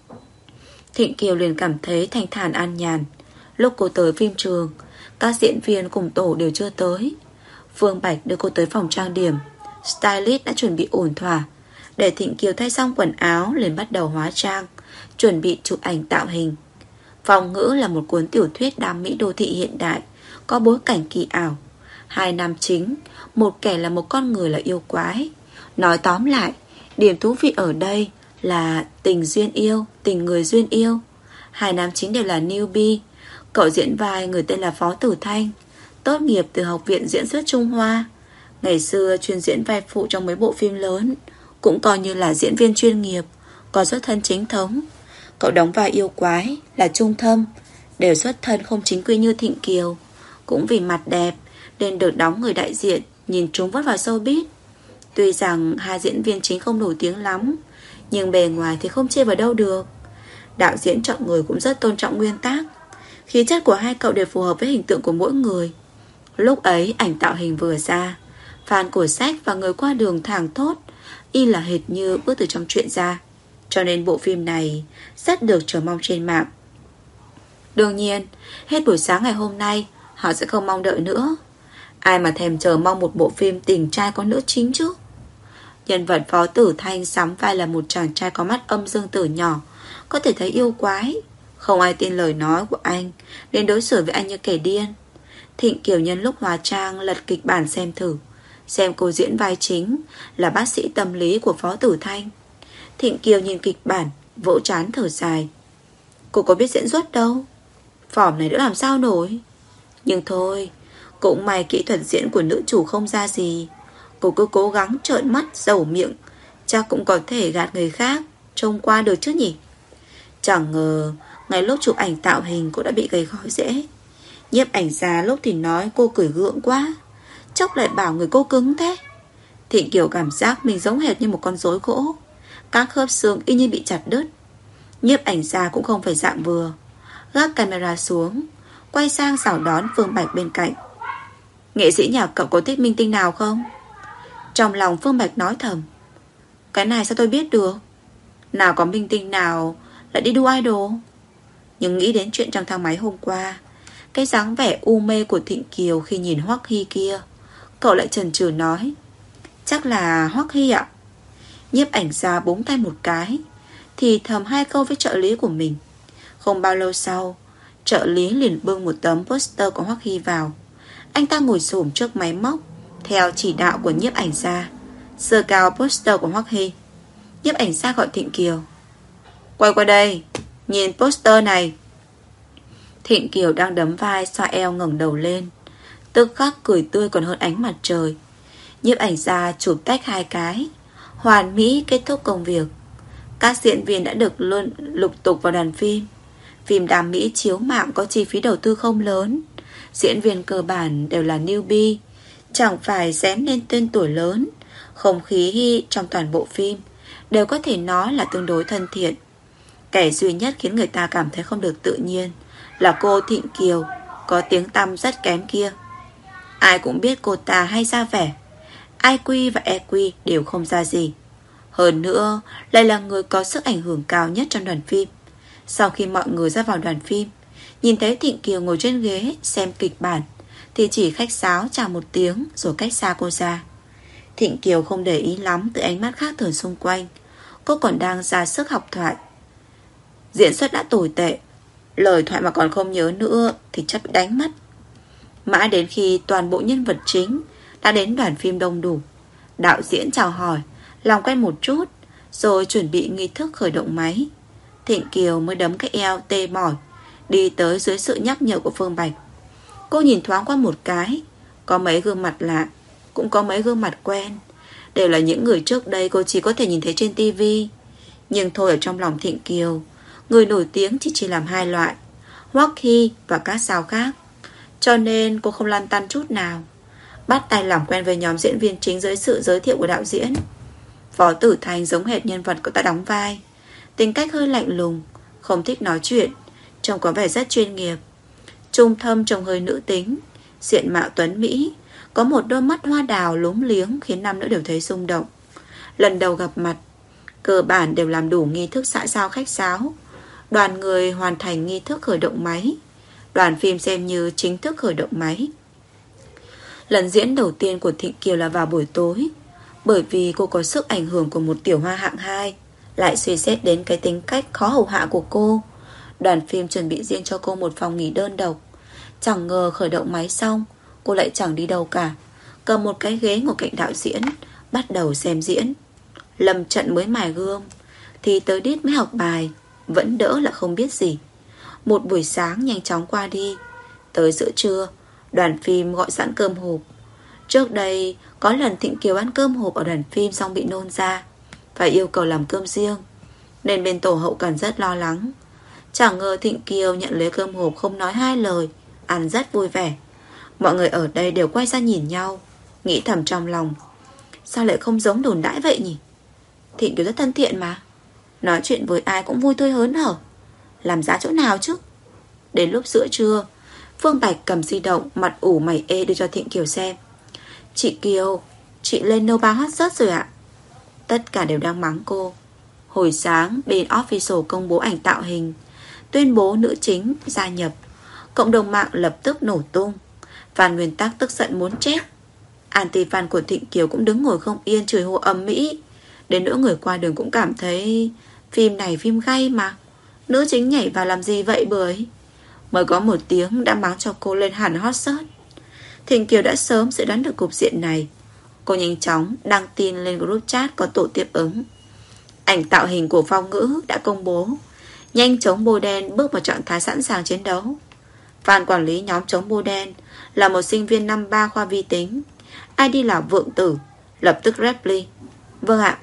Thịnh Kiều liền cảm thấy thanh thản an nhàn. Lúc cô tới phim trường, các diễn viên cùng tổ đều chưa tới. Phương Bạch đưa cô tới phòng trang điểm. Stylist đã chuẩn bị ổn thỏa. Để Thịnh Kiều thay xong quần áo, liền bắt đầu hóa trang, chuẩn bị chụp ảnh tạo hình. Phòng Ngữ là một cuốn tiểu thuyết đam mỹ đô thị hiện đại, có bối cảnh kỳ ảo. Hai nam chính, một kẻ là một con người là yêu quái. Nói tóm lại, điểm thú vị ở đây là tình duyên yêu, tình người duyên yêu. Hai nam chính đều là newbie. Cậu diễn vai người tên là Phó Tử Thanh, tốt nghiệp từ Học viện Diễn xuất Trung Hoa. Ngày xưa chuyên diễn vai phụ trong mấy bộ phim lớn, cũng coi như là diễn viên chuyên nghiệp, còn xuất thân chính thống. Cậu đóng vai yêu quái là Trung Thâm, đều xuất thân không chính quy như Thịnh Kiều. Cũng vì mặt đẹp nên được đóng người đại diện, nhìn chúng vất vào showbiz. Tuy rằng hai diễn viên chính không nổi tiếng lắm, nhưng bề ngoài thì không chê vào đâu được. Đạo diễn chọn người cũng rất tôn trọng nguyên tắc. Khí chất của hai cậu đều phù hợp với hình tượng của mỗi người. Lúc ấy ảnh tạo hình vừa ra, fan của sách và người qua đường thảng thốt, y là hệt như bước từ trong truyện ra. Cho nên bộ phim này rất được chờ mong trên mạng. Đương nhiên, hết buổi sáng ngày hôm nay họ sẽ không mong đợi nữa. Ai mà thèm chờ mong một bộ phim tình trai có nữ chính chứ. Nhân vật Phó Tử Thanh sắm vai là một chàng trai có mắt âm dương tử nhỏ, có thể thấy yêu quái. Không ai tin lời nói của anh, nên đối xử với anh như kẻ điên. Thịnh Kiều nhân lúc hóa trang lật kịch bản xem thử, xem cô diễn vai chính là bác sĩ tâm lý của Phó Tử Thanh. Thịnh Kiều nhìn kịch bản, vỗ trán thở dài. Cô có biết diễn xuất đâu, phỏm này đã làm sao nổi. Nhưng thôi, cũng may kỹ thuật diễn của nữ chủ không ra gì. Cô cứ cố gắng trợn mắt dầu miệng, chắc cũng có thể gạt người khác trông qua được chứ nhỉ. Chẳng ngờ ngay lúc chụp ảnh tạo hình cô đã bị gầy gò rễ. Nhiếp ảnh gia lúc thì nói cô cười gượng quá, chốc lại bảo người cô cứng thế. Thịnh Kiều cảm giác mình giống hệt như một con rối gỗ. Các khớp xương y như bị chặt đứt. Nhiếp ảnh gia cũng không phải dạng vừa, gác camera xuống, quay sang chào đón Phương Bạch bên cạnh. Nghệ sĩ nhạc cậu có thích minh tinh nào không? Trong lòng Phương Bạch nói thầm, cái này sao tôi biết được? Nào có minh tinh nào lại đi đua idol. Nhưng nghĩ đến chuyện trong thang máy hôm qua, cái dáng vẻ u mê của Thịnh Kiều khi nhìn Hoắc Hy kia, cậu lại chần chừ nói, chắc là Hoắc Hy ạ. Nhiếp ảnh gia búng tay một cái, thì thầm hai câu với trợ lý của mình. Không bao lâu sau, trợ lý liền bưng một tấm poster của Hoắc Hy vào. Anh ta ngồi xổm trước máy móc, theo chỉ đạo của nhiếp ảnh gia, giơ cao poster của Hoắc Hy. Nhiếp ảnh gia gọi Thịnh Kiều, quay qua đây, nhìn poster này. Thịnh Kiều đang đấm vai xoa eo ngẩng đầu lên, tức khắc cười tươi còn hơn ánh mặt trời. Nhiếp ảnh gia chụp tách hai cái, hoàn mỹ kết thúc công việc. Các diễn viên đã được luôn lục tục vào đoàn phim. Phim đam mỹ chiếu mạng có chi phí đầu tư không lớn. Diễn viên cơ bản đều là newbie, chẳng phải xém lên tên tuổi lớn. Không khí trong toàn bộ phim đều có thể nói là tương đối thân thiện. Kẻ duy nhất khiến người ta cảm thấy không được tự nhiên là cô Thịnh Kiều, có tiếng tăm rất kém kia. Ai cũng biết cô ta hay ra vẻ, i kiu và e kiu đều không ra gì. Hơn nữa lại là người có sức ảnh hưởng cao nhất trong đoàn phim. Sau khi mọi người ra vào đoàn phim, nhìn thấy Thịnh Kiều ngồi trên ghế xem kịch bản, thì chỉ khách sáo chào một tiếng rồi cách xa cô ra. Thịnh Kiều không để ý lắm từ ánh mắt khác thường xung quanh. Cô còn đang ra sức học thoại. Diễn xuất đã tồi tệ, lời thoại mà còn không nhớ nữa thì chắc bị đánh mất. Mãi đến khi toàn bộ nhân vật chính đã đến đoàn phim đông đủ, đạo diễn chào hỏi, làm quen một chút, rồi chuẩn bị nghi thức khởi động máy, Thịnh Kiều mới đấm cái eo tê mỏi, đi tới dưới sự nhắc nhở của Phương Bạch. Cô nhìn thoáng qua một cái, có mấy gương mặt lạ, cũng có mấy gương mặt quen, đều là những người trước đây cô chỉ có thể nhìn thấy trên tivi. Nhưng thôi, ở trong lòng Thịnh Kiều, người nổi tiếng chỉ chỉ làm hai loại, Hoắc Hy và các sao khác. Cho nên cô không lăn tăn chút nào, bắt tay làm quen với nhóm diễn viên chính dưới sự giới thiệu của đạo diễn. Phó Tử Thành giống hệt nhân vật cậu ta đóng vai, tính cách hơi lạnh lùng, không thích nói chuyện, trông có vẻ rất chuyên nghiệp. Trung Thâm trông hơi nữ tính, diện mạo tuấn mỹ, có một đôi mắt hoa đào lúm liếng khiến nam nữ đều thấy rung động. Lần đầu gặp mặt, cơ bản đều làm đủ nghi thức xã giao khách sáo. Đoàn người hoàn thành nghi thức khởi động máy. Đoàn phim xem như chính thức khởi động máy. Lần diễn đầu tiên của Thịnh Kiều là vào buổi tối. Bởi vì cô có sức ảnh hưởng của một tiểu hoa hạng hai, lại suy xét đến cái tính cách khó hầu hạ của cô, đoàn phim chuẩn bị riêng cho cô một phòng nghỉ đơn độc. Chẳng ngờ khởi động máy xong, cô lại chẳng đi đâu cả, cầm một cái ghế ngồi cạnh đạo diễn, bắt đầu xem diễn. Lâm trận mới mài gươm thì tới đít mới học bài, vẫn đỡ là không biết gì. Một buổi sáng nhanh chóng qua đi. Tới giữa trưa, đoàn phim gọi sẵn cơm hộp. Trước đây có lần Thịnh Kiều ăn cơm hộp ở đoàn phim xong bị nôn ra, phải yêu cầu làm cơm riêng, nên bên tổ hậu cần rất lo lắng. Chẳng ngờ Thịnh Kiều nhận lấy cơm hộp không nói hai lời, ăn rất vui vẻ. Mọi người ở đây đều quay ra nhìn nhau, nghĩ thầm trong lòng, sao lại không giống đồn đãi vậy nhỉ? Thịnh Kiều rất thân thiện mà, nói chuyện với ai cũng vui tươi hớn hở, làm giá chỗ nào chứ? Đến lúc giữa trưa, Phương Bạch cầm di động, mặt ủ mày ê đưa cho Thịnh Kiều xem. Chị Kiều, chị lên nâu ba hot search rồi ạ. Tất cả đều đang mắng cô. Hồi sáng bên official công bố ảnh tạo hình, tuyên bố nữ chính gia nhập, cộng đồng mạng lập tức nổ tung. Fan Nguyên Tắc tức giận muốn chết. Anti fan của Thịnh Kiều cũng đứng ngồi không yên, chửi hồ ầm ĩ. Đến nỗi người qua đường cũng cảm thấy phim này phim gay mà, nữ chính nhảy vào làm gì vậy bưởi. Mới có một tiếng đã mắng cho cô lên hẳn hot search. Thịnh Kiều đã sớm dự đoán được cục diện này. Cô nhanh chóng đăng tin lên group chat có tổ tiếp ứng. Ảnh tạo hình của Phong Ngữ đã công bố. Nhanh chóng bôi đen bước vào trạng thái sẵn sàng chiến đấu. Fan quản lý nhóm chống bôi đen là một sinh viên năm ba khoa vi tính, i đê là Vượng Tử, lập tức reply. Vâng ạ.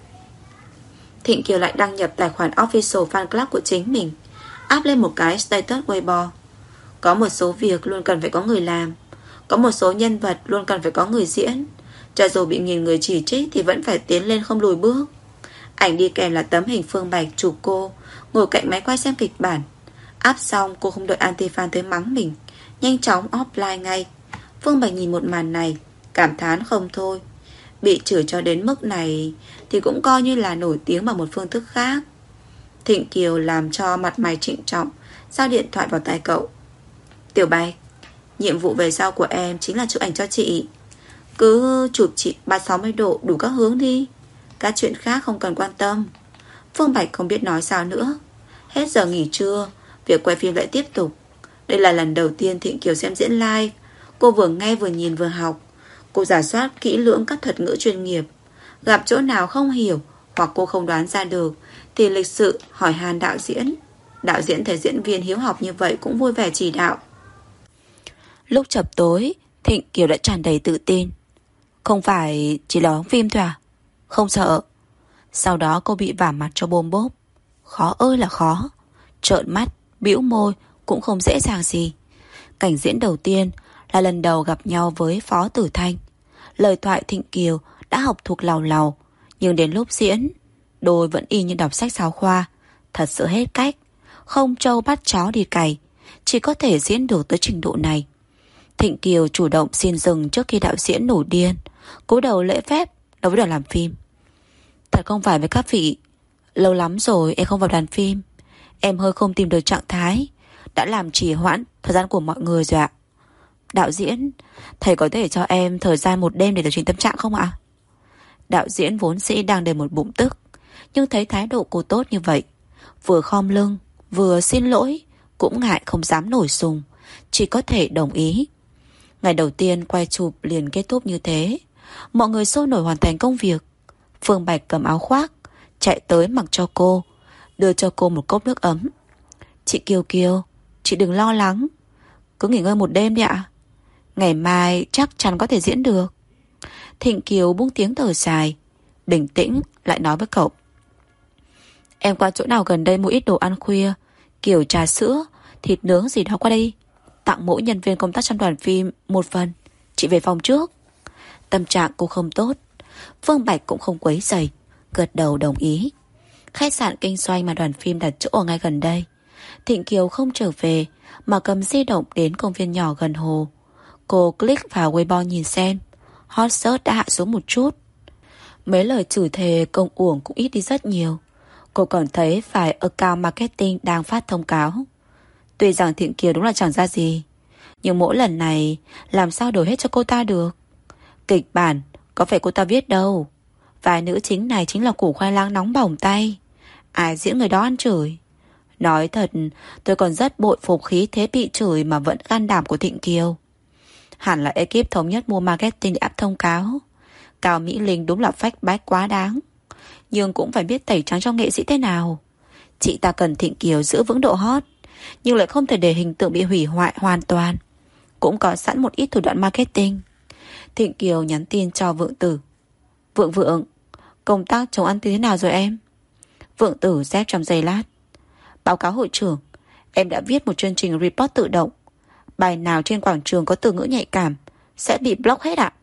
Thịnh Kiều lại đăng nhập tài khoản official fan club của chính mình, áp lên một cái status Weibo. Có một số việc luôn cần phải có người làm, có một số nhân vật luôn cần phải có người diễn. Cho dù bị nghìn người chỉ trích thì vẫn phải tiến lên không lùi bước. Ảnh đi kèm là tấm hình Phương Bạch chụp cô ngồi cạnh máy quay xem kịch bản. Áp xong cô không đợi anti-fan tới mắng mình, nhanh chóng offline ngay. Phương Bạch nhìn một màn này, cảm thán không thôi. Bị chửi cho đến mức này thì cũng coi như là nổi tiếng bằng một phương thức khác. Thịnh Kiều làm cho mặt mày trịnh trọng, giao điện thoại vào tai cậu. Tiểu Bạch, nhiệm vụ về sau của em chính là chụp ảnh cho chị. Cứ chụp chị ba trăm sáu mươi độ đủ các hướng đi. Các chuyện khác không cần quan tâm. Phương Bạch không biết nói sao nữa. Hết giờ nghỉ trưa, việc quay phim lại tiếp tục. Đây là lần đầu tiên Thịnh Kiều xem diễn live. Cô vừa nghe vừa nhìn vừa học. Cô rà soát kỹ lưỡng các thuật ngữ chuyên nghiệp. Gặp chỗ nào không hiểu hoặc cô không đoán ra được thì lịch sự hỏi han đạo diễn. Đạo diễn thấy diễn viên hiếu học như vậy cũng vui vẻ chỉ đạo. Lúc chập tối, Thịnh Kiều đã tràn đầy tự tin. Không phải chỉ là đóng phim thôi à? Không sợ. Sau đó cô bị vả mặt cho bôm bốp. Khó ơi là khó. Trợn mắt, bĩu môi cũng không dễ dàng gì. Cảnh diễn đầu tiên là lần đầu gặp nhau với Phó Tử Thanh. Lời thoại Thịnh Kiều đã học thuộc làu làu, nhưng đến lúc diễn, đôi vẫn y như đọc sách giáo khoa. Thật sự hết cách. Không trâu bắt chó đi cày, chỉ có thể diễn được tới trình độ này. Thịnh Kiều chủ động xin dừng trước khi đạo diễn nổi điên, cúi đầu lễ phép đối với đoàn làm phim. Thật không phải với các vị, lâu lắm rồi em không vào đoàn phim. Em hơi không tìm được trạng thái, đã làm trì hoãn thời gian của mọi người rồi ạ. Đạo diễn, thầy có thể cho em thời gian một đêm để điều chỉnh tâm trạng không ạ? Đạo diễn vốn dĩ đang đầy một bụng tức, nhưng thấy thái độ cô tốt như vậy, vừa khom lưng vừa xin lỗi, cũng ngại không dám nổi sùng, chỉ có thể đồng ý. Ngày đầu tiên quay chụp liền kết thúc như thế. Mọi người sôi nổi hoàn thành công việc. Phương Bạch cầm áo khoác chạy tới mặc cho cô, đưa cho cô một cốc nước ấm. Chị Kiều Kiều, chị đừng lo lắng, cứ nghỉ ngơi một đêm đi ạ. Ngày mai chắc chắn có thể diễn được. Thịnh Kiều buông tiếng thở dài, bình tĩnh lại nói với cậu. Em qua chỗ nào gần đây mua ít đồ ăn khuya, kiểu trà sữa, thịt nướng gì đó qua đây, tặng mỗi nhân viên công tác trong đoàn phim một phần. Chị về phòng trước. Tâm trạng cô không tốt. Phương Bạch cũng không quấy rầy, gật đầu đồng ý. Khách sạn kinh doanh mà đoàn phim đặt chỗ ở ngay gần đây. Thịnh Kiều không trở về mà cầm di động đến công viên nhỏ gần hồ. Cô click vào Weibo nhìn xem, hot search đã hạ xuống một chút. Mấy lời chửi thề công uổng cũng ít đi rất nhiều. Cô còn thấy phải account marketing đang phát thông cáo. Tuy rằng Thịnh Kiều đúng là chẳng ra gì, nhưng mỗi lần này làm sao đổi hết cho cô ta được. Kịch bản có phải cô ta viết đâu. Vai nữ chính này chính là củ khoai lang nóng bỏng tay. Ai diễn người đó ăn chửi. Nói thật, tôi còn rất bội phục khí thế bị chửi mà vẫn gan đảm của Thịnh Kiều. Hẳn là ekip thống nhất mua marketing để áp thông cáo. Cao Mỹ Linh đúng là phách bách quá đáng, nhưng cũng phải biết tẩy trắng cho nghệ sĩ thế nào. Chị ta cần Thịnh Kiều giữ vững độ hot, nhưng lại không thể để hình tượng bị hủy hoại hoàn toàn. Cũng có sẵn một ít thủ đoạn marketing. Thịnh Kiều nhắn tin cho Vượng Tử. Vượng Vượng, công tác chống ăn thế nào rồi em? Vượng Tử dép trong giây lát. Báo cáo hội trưởng, em đã viết một chương trình report tự động. Bài nào trên quảng trường có từ ngữ nhạy cảm sẽ bị block hết ạ.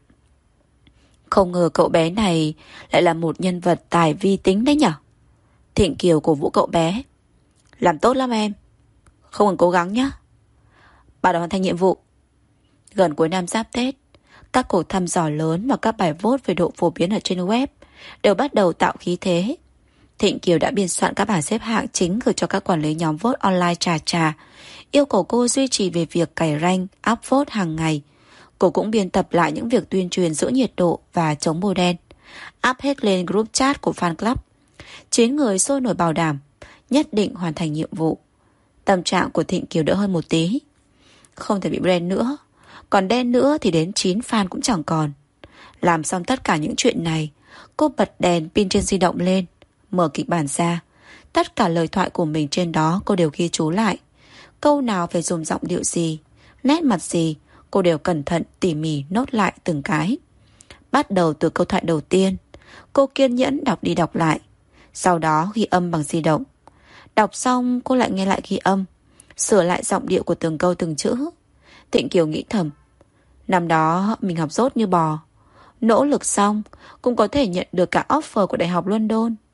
Không ngờ cậu bé này lại là một nhân vật tài vi tính đấy nhở. Thịnh Kiều cổ vũ cậu bé. Làm tốt lắm em, không ngừng cố gắng nhé. Bảo đảm hoàn thành nhiệm vụ. Gần cuối năm giáp Tết, các cuộc thăm dò lớn và các bài vote về độ phổ biến ở trên web đều bắt đầu tạo khí thế. Thịnh Kiều đã biên soạn các bảng xếp hạng chính gửi cho các quản lý nhóm vote online trà trà, yêu cầu cô duy trì về việc cày rank, up vote hàng ngày. Cô cũng biên tập lại những việc tuyên truyền giữ nhiệt độ và chống bôi đen, up hết lên group chat của fan club. Chín người sôi nổi bảo đảm nhất định hoàn thành nhiệm vụ. Tâm trạng của Thịnh Kiều đỡ hơn một tí. Không thể bị brand nữa, còn đen nữa thì đến chín fan cũng chẳng còn. Làm xong tất cả những chuyện này, cô bật đèn pin trên di động lên, mở kịch bản ra. Tất cả lời thoại của mình trên đó cô đều ghi chú lại. Câu nào phải dùng giọng điệu gì, nét mặt gì, cô đều cẩn thận tỉ mỉ nốt lại từng cái. Bắt đầu từ câu thoại đầu tiên, cô kiên nhẫn đọc đi đọc lại, sau đó ghi âm bằng di động. Đọc xong cô lại nghe lại ghi âm, sửa lại giọng điệu của từng câu từng chữ. Thịnh Kiều nghĩ thầm, năm đó mình học dốt như bò, nỗ lực xong cũng có thể nhận được cả offer của Đại học London.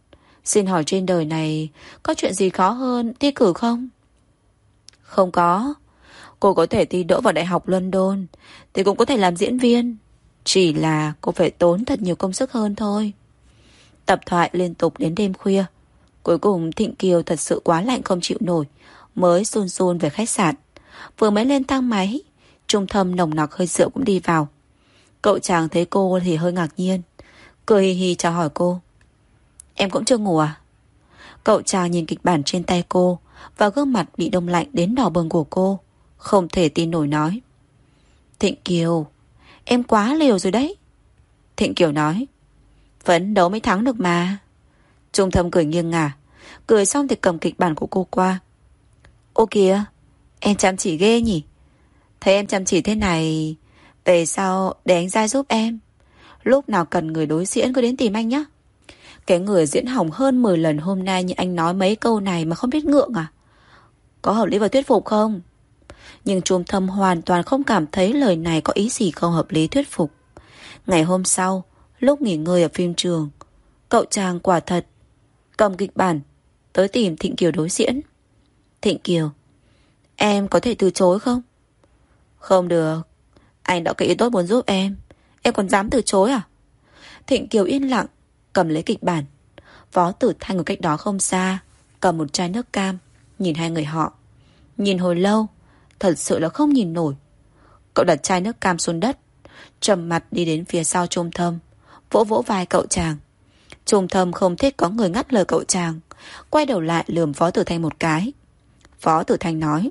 Xin hỏi trên đời này có chuyện gì khó hơn thi cử không? Không có. Cô có thể thi đỗ vào Đại học London thì cũng có thể làm diễn viên. Chỉ là cô phải tốn thật nhiều công sức hơn thôi. Tập thoại liên tục đến đêm khuya. Cuối cùng Thịnh Kiều thật sự quá lạnh không chịu nổi, mới run run về khách sạn. Vừa mới lên thang máy, Trung Thâm nồng nặc hơi rượu cũng đi vào. Cậu chàng thấy cô thì hơi ngạc nhiên, cười hì hì chào hỏi cô. Em cũng chưa ngủ à? Cậu chàng nhìn kịch bản trên tay cô và gương mặt bị đông lạnh đến đỏ bừng của cô, không thể tin nổi nói. Thịnh Kiều, em quá liều rồi đấy. Thịnh Kiều nói, vẫn đấu mới thắng được mà. Trung Thâm cười nghiêng ngả, cười xong thì cầm kịch bản của cô qua. Ô kìa, em chăm chỉ ghê nhỉ. Thấy em chăm chỉ thế này, về sau để anh ra giúp em. Lúc nào cần người đối diễn cứ đến tìm anh nhé. Cái người diễn hỏng hơn mười lần hôm nay như anh nói mấy câu này mà không biết ngượng à? Có hợp lý và thuyết phục không? Nhưng Trung Thâm hoàn toàn không cảm thấy lời này có ý gì không hợp lý thuyết phục. Ngày hôm sau, lúc nghỉ ngơi ở phim trường, cậu chàng quả thật cầm kịch bản tới tìm Thịnh Kiều đối diễn. Thịnh Kiều, em có thể từ chối không? Không được. Anh đã có ý tốt muốn giúp em, em còn dám từ chối à? Thịnh Kiều yên lặng cầm lấy kịch bản. Phó Tử Thanh ở cách đó không xa cầm một chai nước cam, nhìn hai người họ. Nhìn hồi lâu, thật sự là không nhìn nổi. Cậu đặt chai nước cam xuống đất, trầm mặt đi đến phía sau Trung Thâm, vỗ vỗ vai cậu chàng. Trung Thâm không thích có người ngắt lời cậu chàng, quay đầu lại lườm Phó Tử Thanh một cái. Phó Tử Thanh nói,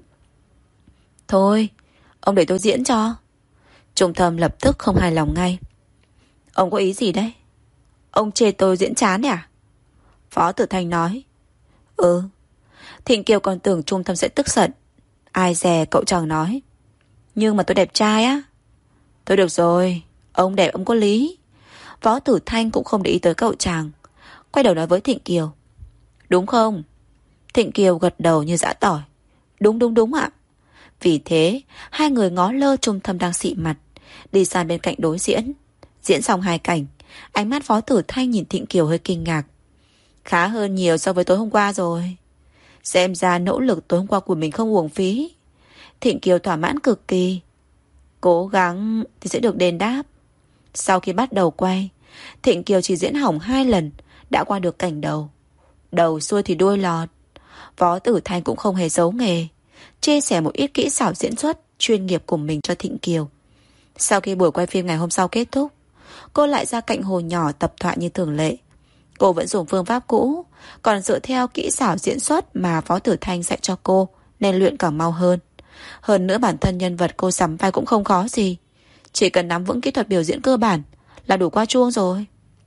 thôi, ông để tôi diễn cho. Trung Thâm lập tức không hài lòng ngay. Ông có ý gì đấy? Ông chê tôi diễn chán đấy à? Phó Tử Thanh nói, ừ. Thịnh Kiều còn tưởng Trung Thâm sẽ tức giận. Ai dè cậu chàng nói, nhưng mà tôi đẹp trai á. Thôi được rồi, ông đẹp ông có lý. Phó Tử Thanh cũng không để ý tới cậu chàng, quay đầu nói với Thịnh Kiều, đúng không? Thịnh Kiều gật đầu như giã tỏi, đúng đúng đúng ạ. Vì thế hai người ngó lơ Trung Thâm đang xị mặt, đi sang bên cạnh đối diễn. Diễn xong hai cảnh, ánh mắt Phó Tử Thanh nhìn Thịnh Kiều hơi kinh ngạc. Khá hơn nhiều so với tối hôm qua rồi. Xem ra nỗ lực tối hôm qua của mình không uổng phí. Thịnh Kiều thỏa mãn cực kỳ. Cố gắng thì sẽ được đền đáp. Sau khi bắt đầu quay, Thịnh Kiều chỉ diễn hỏng hai lần đã qua được cảnh đầu. Đầu xuôi thì đuôi lọt. Phó Tử Thanh cũng không hề giấu nghề, chia sẻ một ít kỹ xảo diễn xuất chuyên nghiệp của mình cho Thịnh Kiều. Sau khi buổi quay phim ngày hôm sau kết thúc, cô lại ra cạnh hồ nhỏ tập thoại như thường lệ. Cô vẫn dùng phương pháp cũ, còn dựa theo kỹ xảo diễn xuất mà Phó Tử Thanh dạy cho cô, nên luyện càng mau hơn. Hơn nữa bản thân nhân vật cô sắm vai cũng không khó gì, chỉ cần nắm vững kỹ thuật biểu diễn cơ bản là đủ qua chuông rồi.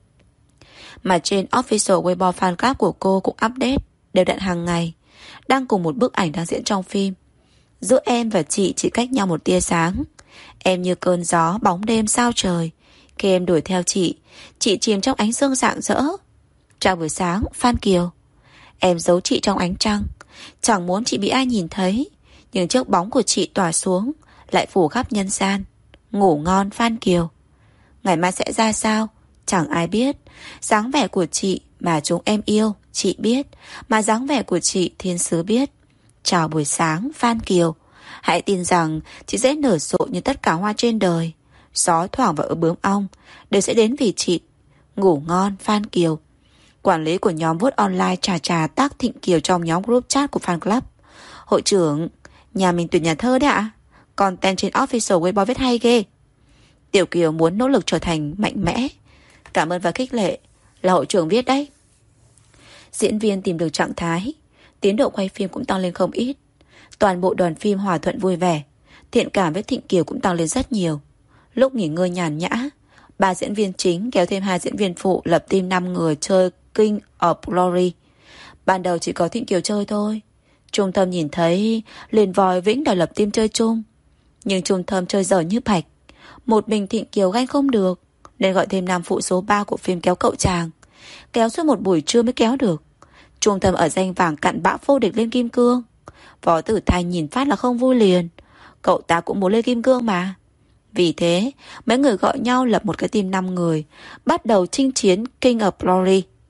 Mà trên official Weibo fan club của cô cũng update đều đặn hàng ngày, đang cùng một bức ảnh đang diễn trong phim. Giữa em và chị chỉ cách nhau một tia sáng. Em như cơn gió bóng đêm sao trời. Khi em đuổi theo chị, chị chìm trong ánh sương rạng rỡ. Chào buổi sáng, Phan Kiều. Em giấu chị trong ánh trăng, chẳng muốn chị bị ai nhìn thấy, nhưng chiếc bóng của chị tỏa xuống, lại phủ khắp nhân gian. Ngủ ngon Phan Kiều. Ngày mai sẽ ra sao, chẳng ai biết. Dáng vẻ của chị mà chúng em yêu, chị biết. Mà dáng vẻ của chị thiên sứ biết. Chào buổi sáng Phan Kiều. Hãy tin rằng chị sẽ nở rộ như tất cả hoa trên đời. Gió thoảng và bướm ong đều sẽ đến vì chị. Ngủ ngon Phan Kiều. Quản lý của nhóm vote online trà trà tác Thịnh Kiều trong nhóm group chat của fan club. Hội trưởng, nhà mình tuyển nhà thơ đấy ạ. Content trên official Weibo viết hay ghê. Tiểu Kiều muốn nỗ lực trở thành mạnh mẽ. Cảm ơn và khích lệ, là hội trưởng viết đấy. Diễn viên tìm được trạng thái, tiến độ quay phim cũng tăng lên không ít. Toàn bộ đoàn phim hòa thuận vui vẻ, thiện cảm với Thịnh Kiều cũng tăng lên rất nhiều. Lúc nghỉ ngơi nhàn nhã, ba diễn viên chính kéo thêm hai diễn viên phụ lập team năm người chơi King of Glory. Ban đầu chỉ có Thịnh Kiều chơi thôi. Trung Thâm nhìn thấy liền vòi vĩnh đòi lập team chơi chung. Nhưng Trung Thâm chơi dở như bạch, một mình Thịnh Kiều ganh không được, nên gọi thêm nam phụ số ba của phim kéo cậu chàng. Kéo suốt một buổi trưa mới kéo được. Trung Thâm ở danh vàng cặn bã vô địch lên kim cương. Phó Tử Thanh nhìn phát là không vui liền. Cậu ta cũng muốn lên kim cương mà. Vì thế mấy người gọi nhau lập một cái team năm người, bắt đầu chinh chiến King of Glory.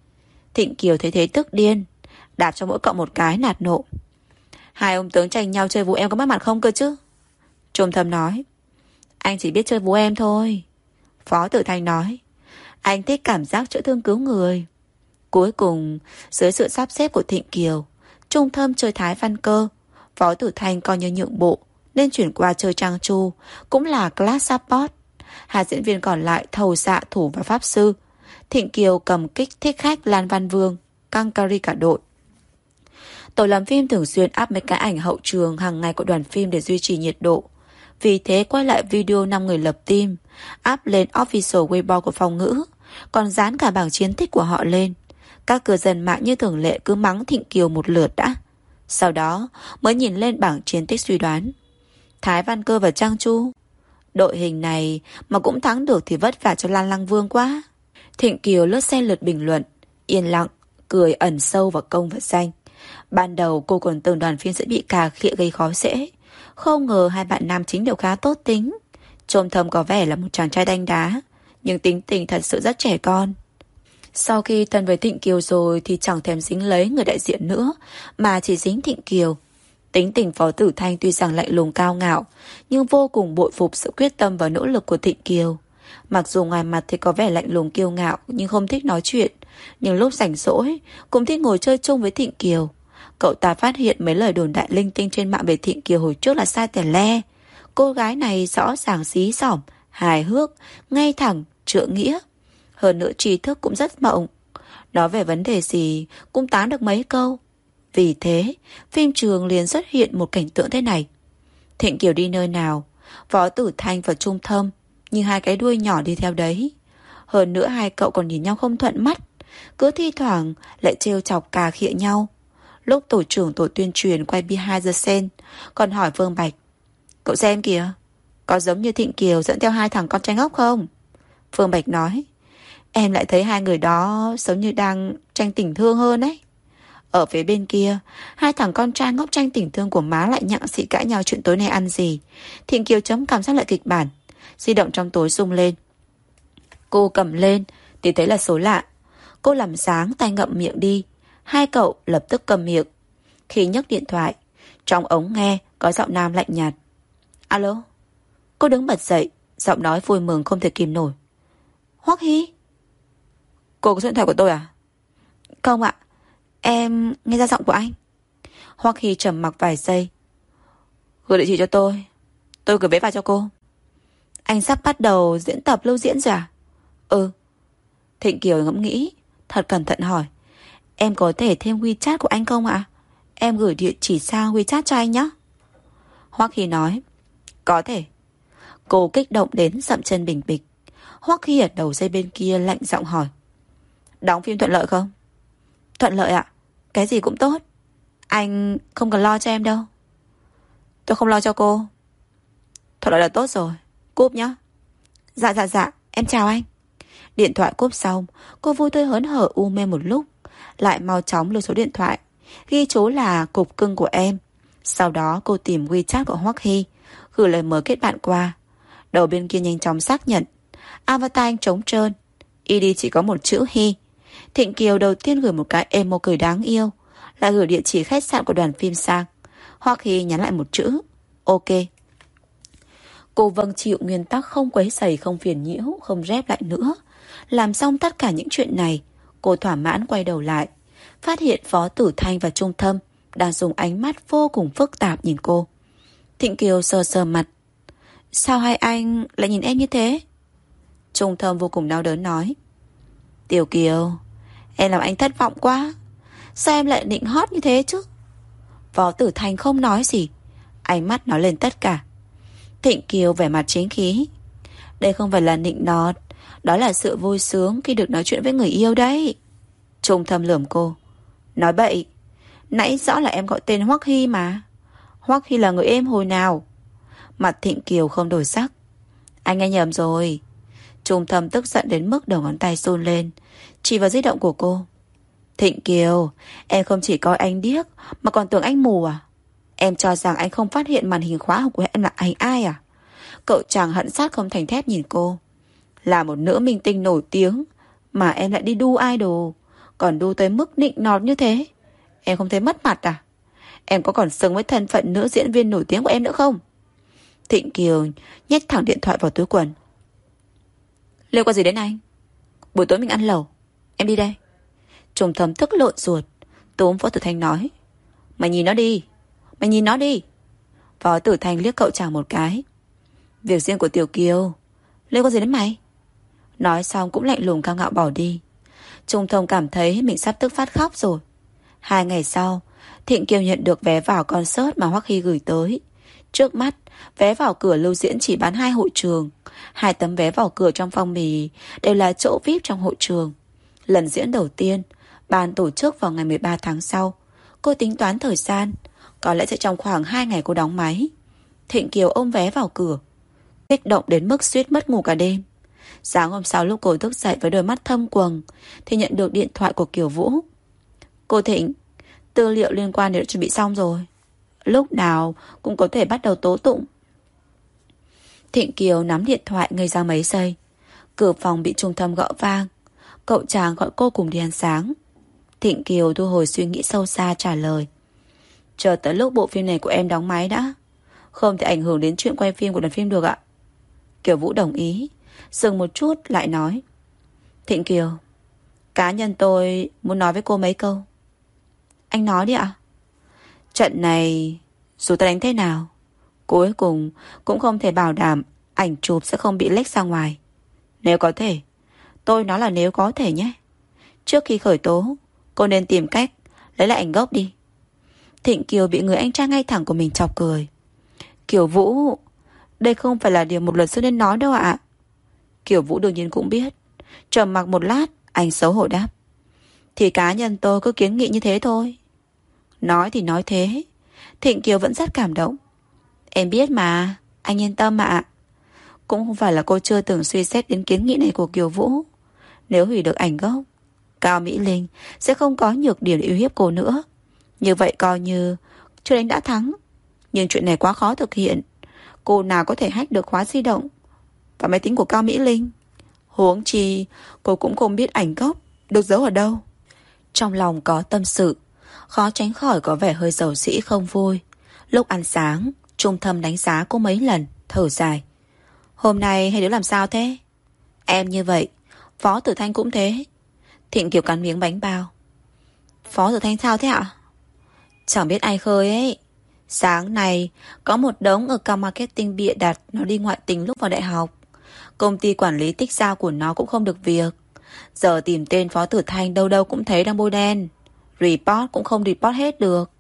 Thịnh Kiều thấy thế tức điên, đạp cho mỗi cậu một cái nạt nộ. Hai ông tướng tranh nhau chơi vũ em có mất mặt không cơ chứ? Trung Thâm nói. Anh chỉ biết chơi vũ em thôi. Phó Tử Thanh nói. Anh thích cảm giác chữa thương cứu người. Cuối cùng, dưới sự sắp xếp của Thịnh Kiều, Trung Thâm chơi Thái Văn Cơ, Phó Tử Thanh coi như nhượng bộ nên chuyển qua chơi Trang Chu, cũng là class support. Hai diễn viên còn lại thầu xạ thủ và pháp sư. Thịnh Kiều cầm kích thích khách Lan Văn Vương, căng cari cả đội. Tổ làm phim thường xuyên up mấy cái ảnh hậu trường hàng ngày của đoàn phim để duy trì nhiệt độ. Vì thế quay lại video năm người lập team, up lên official Weibo của Phong Ngữ, còn dán cả bảng chiến tích của họ lên. Các cư dân mạng như thường lệ cứ mắng Thịnh Kiều một lượt đã, sau đó mới nhìn lên bảng chiến tích suy đoán. Thái Văn Cơ và Trang Chu, đội hình này mà cũng thắng được thì vất vả cho Lan Lăng Vương quá. Thịnh Kiều lướt xe lượt bình luận, yên lặng, cười ẩn sâu vào công và danh. Ban đầu cô còn tưởng đoàn phim sẽ bị cà khịa gây khó dễ, không ngờ hai bạn nam chính đều khá tốt tính. Trung Thâm có vẻ là một chàng trai đanh đá, nhưng tính tình thật sự rất trẻ con. Sau khi thân với Thịnh Kiều rồi thì chẳng thèm dính lấy người đại diện nữa, mà chỉ dính Thịnh Kiều. Tính tình Phó Tử Thanh tuy rằng lạnh lùng cao ngạo, nhưng vô cùng bội phục sự quyết tâm và nỗ lực của Thịnh Kiều. Mặc dù ngoài mặt thì có vẻ lạnh lùng kiêu ngạo nhưng không thích nói chuyện, nhưng lúc rảnh rỗi cũng thích ngồi chơi chung với Thịnh Kiều. Cậu ta phát hiện mấy lời đồn đại linh tinh trên mạng về Thịnh Kiều hồi trước là sai tè le. Cô gái này rõ ràng xí xỏm, hài hước, ngay thẳng, trượng nghĩa. Hơn nữa trí thức cũng rất mộng. Nói về vấn đề gì cũng tán được mấy câu. Vì thế, phim trường liền xuất hiện một cảnh tượng thế này. Thịnh Kiều đi nơi nào, Phó Tử Thanh và Trung Thâm như hai cái đuôi nhỏ đi theo đấy. Hơn nữa hai cậu còn nhìn nhau không thuận mắt, cứ thi thoảng lại trêu chọc cà khịa nhau. Lúc tổ trưởng tổ tuyên truyền quay behind the scene còn hỏi Vương Bạch, cậu xem kìa, có giống như Thịnh Kiều dẫn theo hai thằng con trai ngốc không? Vương Bạch nói, em lại thấy hai người đó giống như đang tranh tình thương hơn ấy. Ở phía bên kia, hai thằng con trai ngốc tranh tình thương của má lại nhặng xị cãi nhau chuyện tối nay ăn gì. Thịnh Kiều chấm cảm giác lại kịch bản. Di động trong tối rung lên. Cô cầm lên thì thấy là số lạ. Cô làm sáng tay ngậm miệng đi. Hai cậu lập tức cầm miệng. Khi nhấc điện thoại, trong ống nghe có giọng nam lạnh nhạt. Alo. Cô đứng bật dậy, giọng nói vui mừng không thể kìm nổi. Hoắc Hy. Cô có số điện thoại của tôi à? Không ạ, em nghe ra giọng của anh. Hoắc Hy trầm mặc vài giây. Gửi địa chỉ cho tôi, tôi gửi vé vào cho cô. Anh sắp bắt đầu diễn tập lưu diễn rồi à? Ừ. Thịnh Kiều ngẫm nghĩ, thật cẩn thận hỏi, em có thể thêm WeChat của anh không ạ? Em gửi địa chỉ sang WeChat cho anh nhé. Hoắc Hy nói, có thể. Cô kích động đến dậm chân bình bịch. Hoắc Hy ở đầu dây bên kia lạnh giọng hỏi, đóng phim thuận lợi không? Thuận lợi ạ, cái gì cũng tốt. Anh không cần lo cho em đâu. Tôi không lo cho cô. Thuận lợi là tốt rồi. Cúp nhá. Dạ dạ dạ, em chào anh. Điện thoại cúp xong, cô vui tươi hớn hở u mê một lúc, lại mau chóng lưu số điện thoại, ghi chú là cục cưng của em. Sau đó cô tìm WeChat của Hoắc Hy, gửi lời mời kết bạn qua. Đầu bên kia nhanh chóng xác nhận. Avatar anh trống trơn, i đê chỉ có một chữ Hy. Thịnh Kiều đầu tiên gửi một cái emo cười đáng yêu, lại gửi địa chỉ khách sạn của đoàn phim sang. Hoắc Hy nhắn lại một chữ ok. Cô vâng chịu nguyên tắc không quấy rầy, không phiền nhiễu, không rép lại nữa. Làm xong tất cả những chuyện này, cô thỏa mãn quay đầu lại, phát hiện Phó Tử Thanh và Trung Thâm đang dùng ánh mắt vô cùng phức tạp nhìn cô. Thịnh Kiều sờ sờ mặt. Sao hai anh lại nhìn em như thế? Trung Thâm vô cùng đau đớn nói, Tiểu Kiều, em làm anh thất vọng quá. Sao em lại nịnh hót như thế chứ? Phó Tử Thanh không nói gì, ánh mắt nói lên tất cả. Thịnh Kiều vẻ mặt chính khí. Đây không phải là nịnh nọt, đó là sự vui sướng khi được nói chuyện với người yêu đấy. Trung Thâm lườm cô. Nói bậy, nãy rõ là em gọi tên Hoắc Hy mà. Hoắc Hy là người em hồi nào? Mặt Thịnh Kiều không đổi sắc. Anh nghe nhầm rồi. Trung Thâm tức giận đến mức đầu ngón tay run lên, chỉ vào di động của cô. Thịnh Kiều, em không chỉ coi anh điếc mà còn tưởng anh mù à? Em cho rằng anh không phát hiện màn hình khóa học của em là ảnh ai à? Cậu chàng hận sát không thành thép nhìn cô. Là một nữ minh tinh nổi tiếng mà em lại đi đu idol, còn đu tới mức nịnh nọt như thế. Em không thấy mất mặt à? Em có còn xứng với thân phận nữ diễn viên nổi tiếng của em nữa không? Thịnh Kiều nhét thẳng điện thoại vào túi quần. Liên quan gì đến anh? Buổi tối mình ăn lẩu, em đi đây. Trùng Thâm tức lộn ruột, túm Võ Tử Thanh nói. Mày nhìn nó đi, mày nhìn nó đi. Võ Tử Thanh liếc cậu chàng một cái. Việc riêng của Tiểu Kiều, liên quan gì đến mày? Nói xong cũng lạnh lùng cao ngạo bỏ đi. Trùng Thâm cảm thấy mình sắp tức phát khóc rồi. Hai ngày sau, Thịnh Kiều nhận được vé vào concert mà Hoắc Hy gửi tới. Trước mắt, vé vào cửa lưu diễn chỉ bán hai hội trường. Hai tấm vé vào cửa trong phong bì đều là chỗ vi ai pi trong hội trường. Lần diễn đầu tiên, ban tổ chức vào ngày mười ba tháng sau. Cô tính toán thời gian, có lẽ sẽ trong khoảng hai ngày cô đóng máy. Thịnh Kiều ôm vé vào cửa, kích động đến mức suýt mất ngủ cả đêm. Sáng hôm sau lúc cô thức dậy với đôi mắt thâm quầng thì nhận được điện thoại của Kiều Vũ. Cô Thịnh, tư liệu liên quan đều chuẩn bị xong rồi, lúc nào cũng có thể bắt đầu tố tụng. Thịnh Kiều nắm điện thoại ngây ra mấy giây. Cửa phòng bị Trung Thâm gõ vang. Cậu chàng gọi cô cùng đi ăn sáng. Thịnh Kiều thu hồi suy nghĩ sâu xa trả lời. Chờ tới lúc bộ phim này của em đóng máy đã, không thể ảnh hưởng đến chuyện quay phim của đoàn phim được ạ. Kiều Vũ đồng ý, dừng một chút lại nói. Thịnh Kiều, cá nhân tôi muốn nói với cô mấy câu. Anh nói đi ạ. Trận này dù ta đánh thế nào, cuối cùng cũng không thể bảo đảm ảnh chụp sẽ không bị lếch ra ngoài. Nếu có thể, tôi nói là nếu có thể nhé, trước khi khởi tố, cô nên tìm cách lấy lại ảnh gốc đi. Thịnh Kiều bị người anh trai ngay thẳng của mình chọc cười. Kiều Vũ, đây không phải là điều một luật sư nên nói đâu ạ. Kiều Vũ đương nhiên cũng biết. Trầm mặc một lát, anh xấu hổ đáp. Thì cá nhân tôi cứ kiến nghị như thế thôi. Nói thì nói thế, Thịnh Kiều vẫn rất cảm động. Em biết mà, anh yên tâm ạ. Cũng không phải là cô chưa từng suy xét đến kiến nghị này của Kiều Vũ. Nếu hủy được ảnh gốc, Cao Mỹ Linh sẽ không có nhược điểm để uy hiếp cô nữa. Như vậy coi như chưa đánh đã thắng. Nhưng chuyện này quá khó thực hiện. Cô nào có thể hack được khóa di động và máy tính của Cao Mỹ Linh. Huống chi cô cũng không biết ảnh gốc được giấu ở đâu. Trong lòng có tâm sự, khó tránh khỏi có vẻ hơi dầu dĩ không vui. Lúc ăn sáng, Trung Thâm đánh giá cô mấy lần, thở dài. Hôm nay hai đứa làm sao thế? Em như vậy, Phó Tử Thanh cũng thế. Thịnh Kiều cắn miếng bánh bao. Phó Tử Thanh sao thế ạ? Chẳng biết ai khơi ấy. Sáng nay có một đống ở cao marketing bịa đặt nó đi ngoại tình lúc vào đại học. Công ty quản lý tích giao của nó cũng không được việc. Giờ tìm tên Phó Tử Thanh đâu đâu cũng thấy đang bôi đen. Report cũng không report hết được.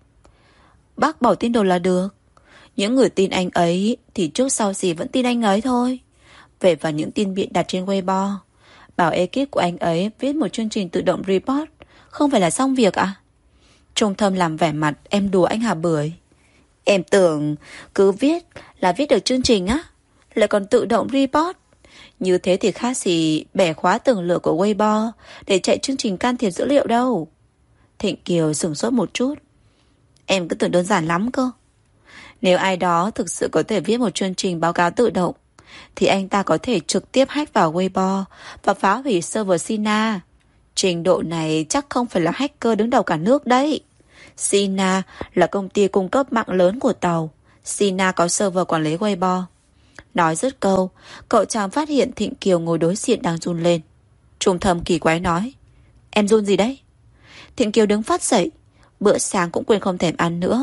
Bác bỏ tin đồn là được. Những người tin anh ấy thì trước sau gì vẫn tin anh ấy thôi. Về vào những tin bịa đặt trên Weibo, bảo ekip của anh ấy viết một chương trình tự động report, không phải là xong việc à? Trung Thâm làm vẻ mặt em đùa anh Hà Bưởi. Em tưởng cứ viết là viết được chương trình á, lại còn tự động report. Như thế thì khác gì bẻ khóa tường lửa của Weibo để chạy chương trình can thiệp dữ liệu đâu. Thịnh Kiều sửng sốt một chút. Em cứ tưởng đơn giản lắm cơ. Nếu ai đó thực sự có thể viết một chương trình báo cáo tự động thì anh ta có thể trực tiếp hack vào Weibo và phá hủy server Sina. Trình độ này chắc không phải là hacker đứng đầu cả nước đấy. Sina là công ty cung cấp mạng lớn của tàu. Sina có server quản lý Weibo. Nói dứt câu, cậu chàng phát hiện Thịnh Kiều ngồi đối diện đang run lên. Trung Thâm kỳ quái nói. Em run gì đấy? Thịnh Kiều đứng phát dậy. Bữa sáng cũng quên không thèm ăn nữa.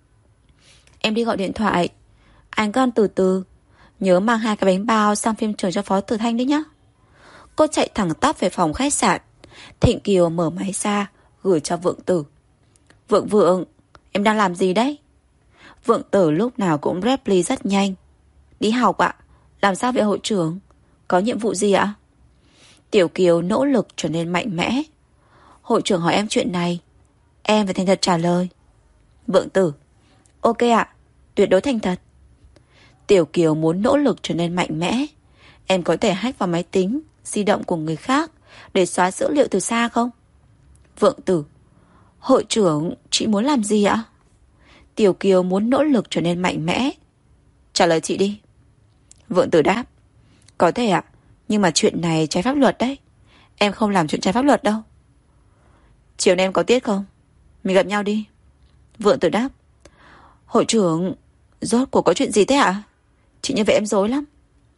Em đi gọi điện thoại. Anh cứ ăn từ từ. Nhớ mang hai cái bánh bao sang phim trường cho Phó Tử Thanh đấy nhá. Cô chạy thẳng tắp về phòng khách sạn. Thịnh Kiều mở máy ra, gửi cho Vượng Tử. Vượng Vượng, em đang làm gì đấy? Vượng Tử lúc nào cũng reply rất nhanh. Đi học ạ. Làm sao vậy hội trưởng? Có nhiệm vụ gì ạ? Tiểu Kiều nỗ lực trở nên mạnh mẽ. Hội trưởng hỏi em chuyện này, em phải thành thật trả lời. Vượng Tử, ok ạ, tuyệt đối thành thật. Tiểu Kiều muốn nỗ lực trở nên mạnh mẽ. Em có thể hack vào máy tính di động của người khác để xóa dữ liệu từ xa không? Vượng Tử, hội trưởng, chị muốn làm gì ạ? Tiểu Kiều muốn nỗ lực trở nên mạnh mẽ. Trả lời chị đi. Vượng Tử đáp. Có thể ạ, nhưng mà chuyện này trái pháp luật đấy. Em không làm chuyện trái pháp luật đâu. Chiều nay em có tiết không? Mình gặp nhau đi. Vượng Tử đáp. Hội trưởng, rốt cuộc có chuyện gì thế ạ? Chị như vậy em rối lắm.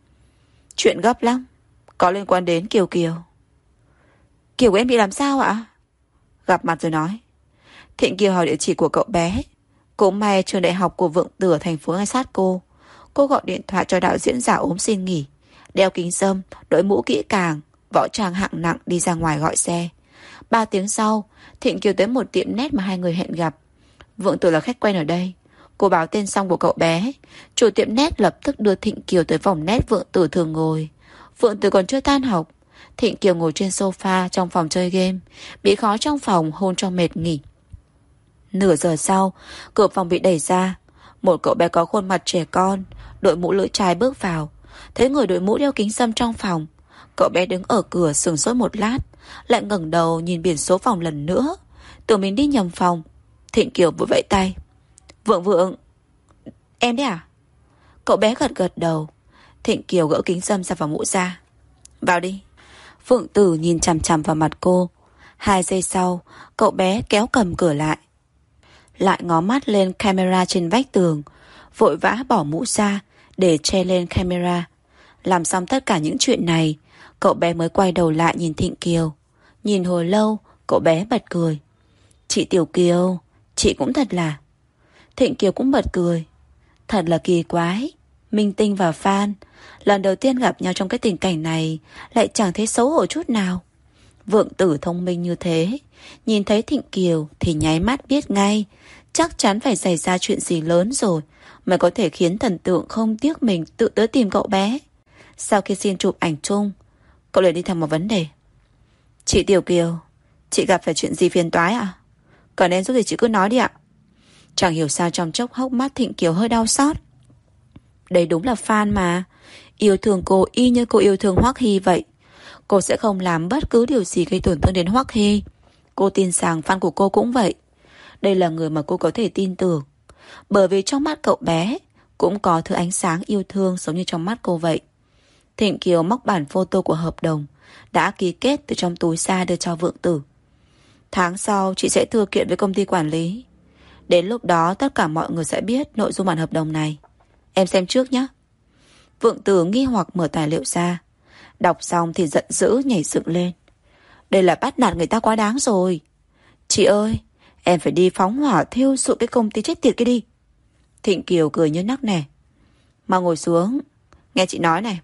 Chuyện gấp lắm, có liên quan đến Kiều Kiều. Kiều của em bị làm sao ạ? Gặp mặt rồi nói. Thịnh Kiều hỏi địa chỉ của cậu bé. Cũng may trường đại học của Vượng Tử ở thành phố ngay sát cô. Cô gọi điện thoại cho đạo diễn giả ốm xin nghỉ, đeo kính râm, đội mũ kỹ càng, võ trang hạng nặng đi ra ngoài gọi xe. Ba tiếng sau, Thịnh Kiều tới một tiệm nét mà hai người hẹn gặp. Vượng Tử là khách quen ở đây. Cô báo tên xong của cậu bé. Chủ tiệm nét lập tức đưa Thịnh Kiều tới phòng nét Vượng Tử thường ngồi. Vượng Tử còn chưa tan học. Thịnh Kiều ngồi trên sofa trong phòng chơi game, bị khó trong phòng hôn cho mệt nghỉ. Nửa giờ sau, cửa phòng bị đẩy ra. Một cậu bé có khuôn mặt trẻ con, đội mũ lưỡi chai bước vào. Thấy người đội mũ đeo kính râm trong phòng. Cậu bé đứng ở cửa sừng sốt một lát, lại ngẩng đầu nhìn biển số phòng lần nữa, tưởng mình đi nhầm phòng. Thịnh Kiều vội vẫy tay. Vượng Vượng, em đấy à? Cậu bé gật gật đầu. Thịnh Kiều gỡ kính râm ra và mũ ra. Vào đi. Vượng Tử nhìn chằm chằm vào mặt cô. Hai giây sau, cậu bé kéo cầm cửa lại, lại ngó mắt lên camera trên vách tường, vội vã bỏ mũ ra để che lên camera. Làm xong tất cả những chuyện này, cậu bé mới quay đầu lại nhìn Thịnh Kiều. Nhìn hồi lâu, cậu bé bật cười. Chị Tiểu Kiều, chị cũng thật là... Thịnh Kiều cũng bật cười. Thật là kỳ quái, minh tinh và fan lần đầu tiên gặp nhau trong cái tình cảnh này lại chẳng thấy xấu hổ chút nào. Vượng Tử thông minh như thế, nhìn thấy Thịnh Kiều thì nháy mắt biết ngay chắc chắn phải xảy ra chuyện gì lớn rồi mới có thể khiến thần tượng không tiếc mình tự tới tìm cậu bé. Sau khi xin chụp ảnh chung, cậu liền đi thẳng vào vấn đề. Chị Tiểu Kiều, chị gặp phải chuyện gì phiền toái à? Cần em giúp gì chị cứ nói đi ạ. Chẳng hiểu sao trong chốc hốc mắt Thịnh Kiều hơi đau xót. Đây đúng là fan mà, yêu thương cô y như cô yêu thương Hoắc Hy vậy. Cô sẽ không làm bất cứ điều gì gây tổn thương đến Hoắc Hy. Cô tin rằng fan của cô cũng vậy. Đây là người mà cô có thể tin tưởng, bởi vì trong mắt cậu bé cũng có thứ ánh sáng yêu thương giống như trong mắt cô vậy. Thịnh Kiều móc bản photo của hợp đồng đã ký kết từ trong túi ra đưa cho Vượng Tử. Tháng sau chị sẽ thư kiện với công ty quản lý. Đến lúc đó tất cả mọi người sẽ biết nội dung bản hợp đồng này. Em xem trước nhé. Vượng Tử nghi hoặc mở tài liệu ra. Đọc xong thì giận dữ nhảy dựng lên. Đây là bắt nạt người ta quá đáng rồi. Chị ơi, em phải đi phóng hỏa thiêu sụi cái công ty chết tiệt kia đi. Thịnh Kiều cười như nắc nẻ. Mà ngồi xuống, nghe chị nói này.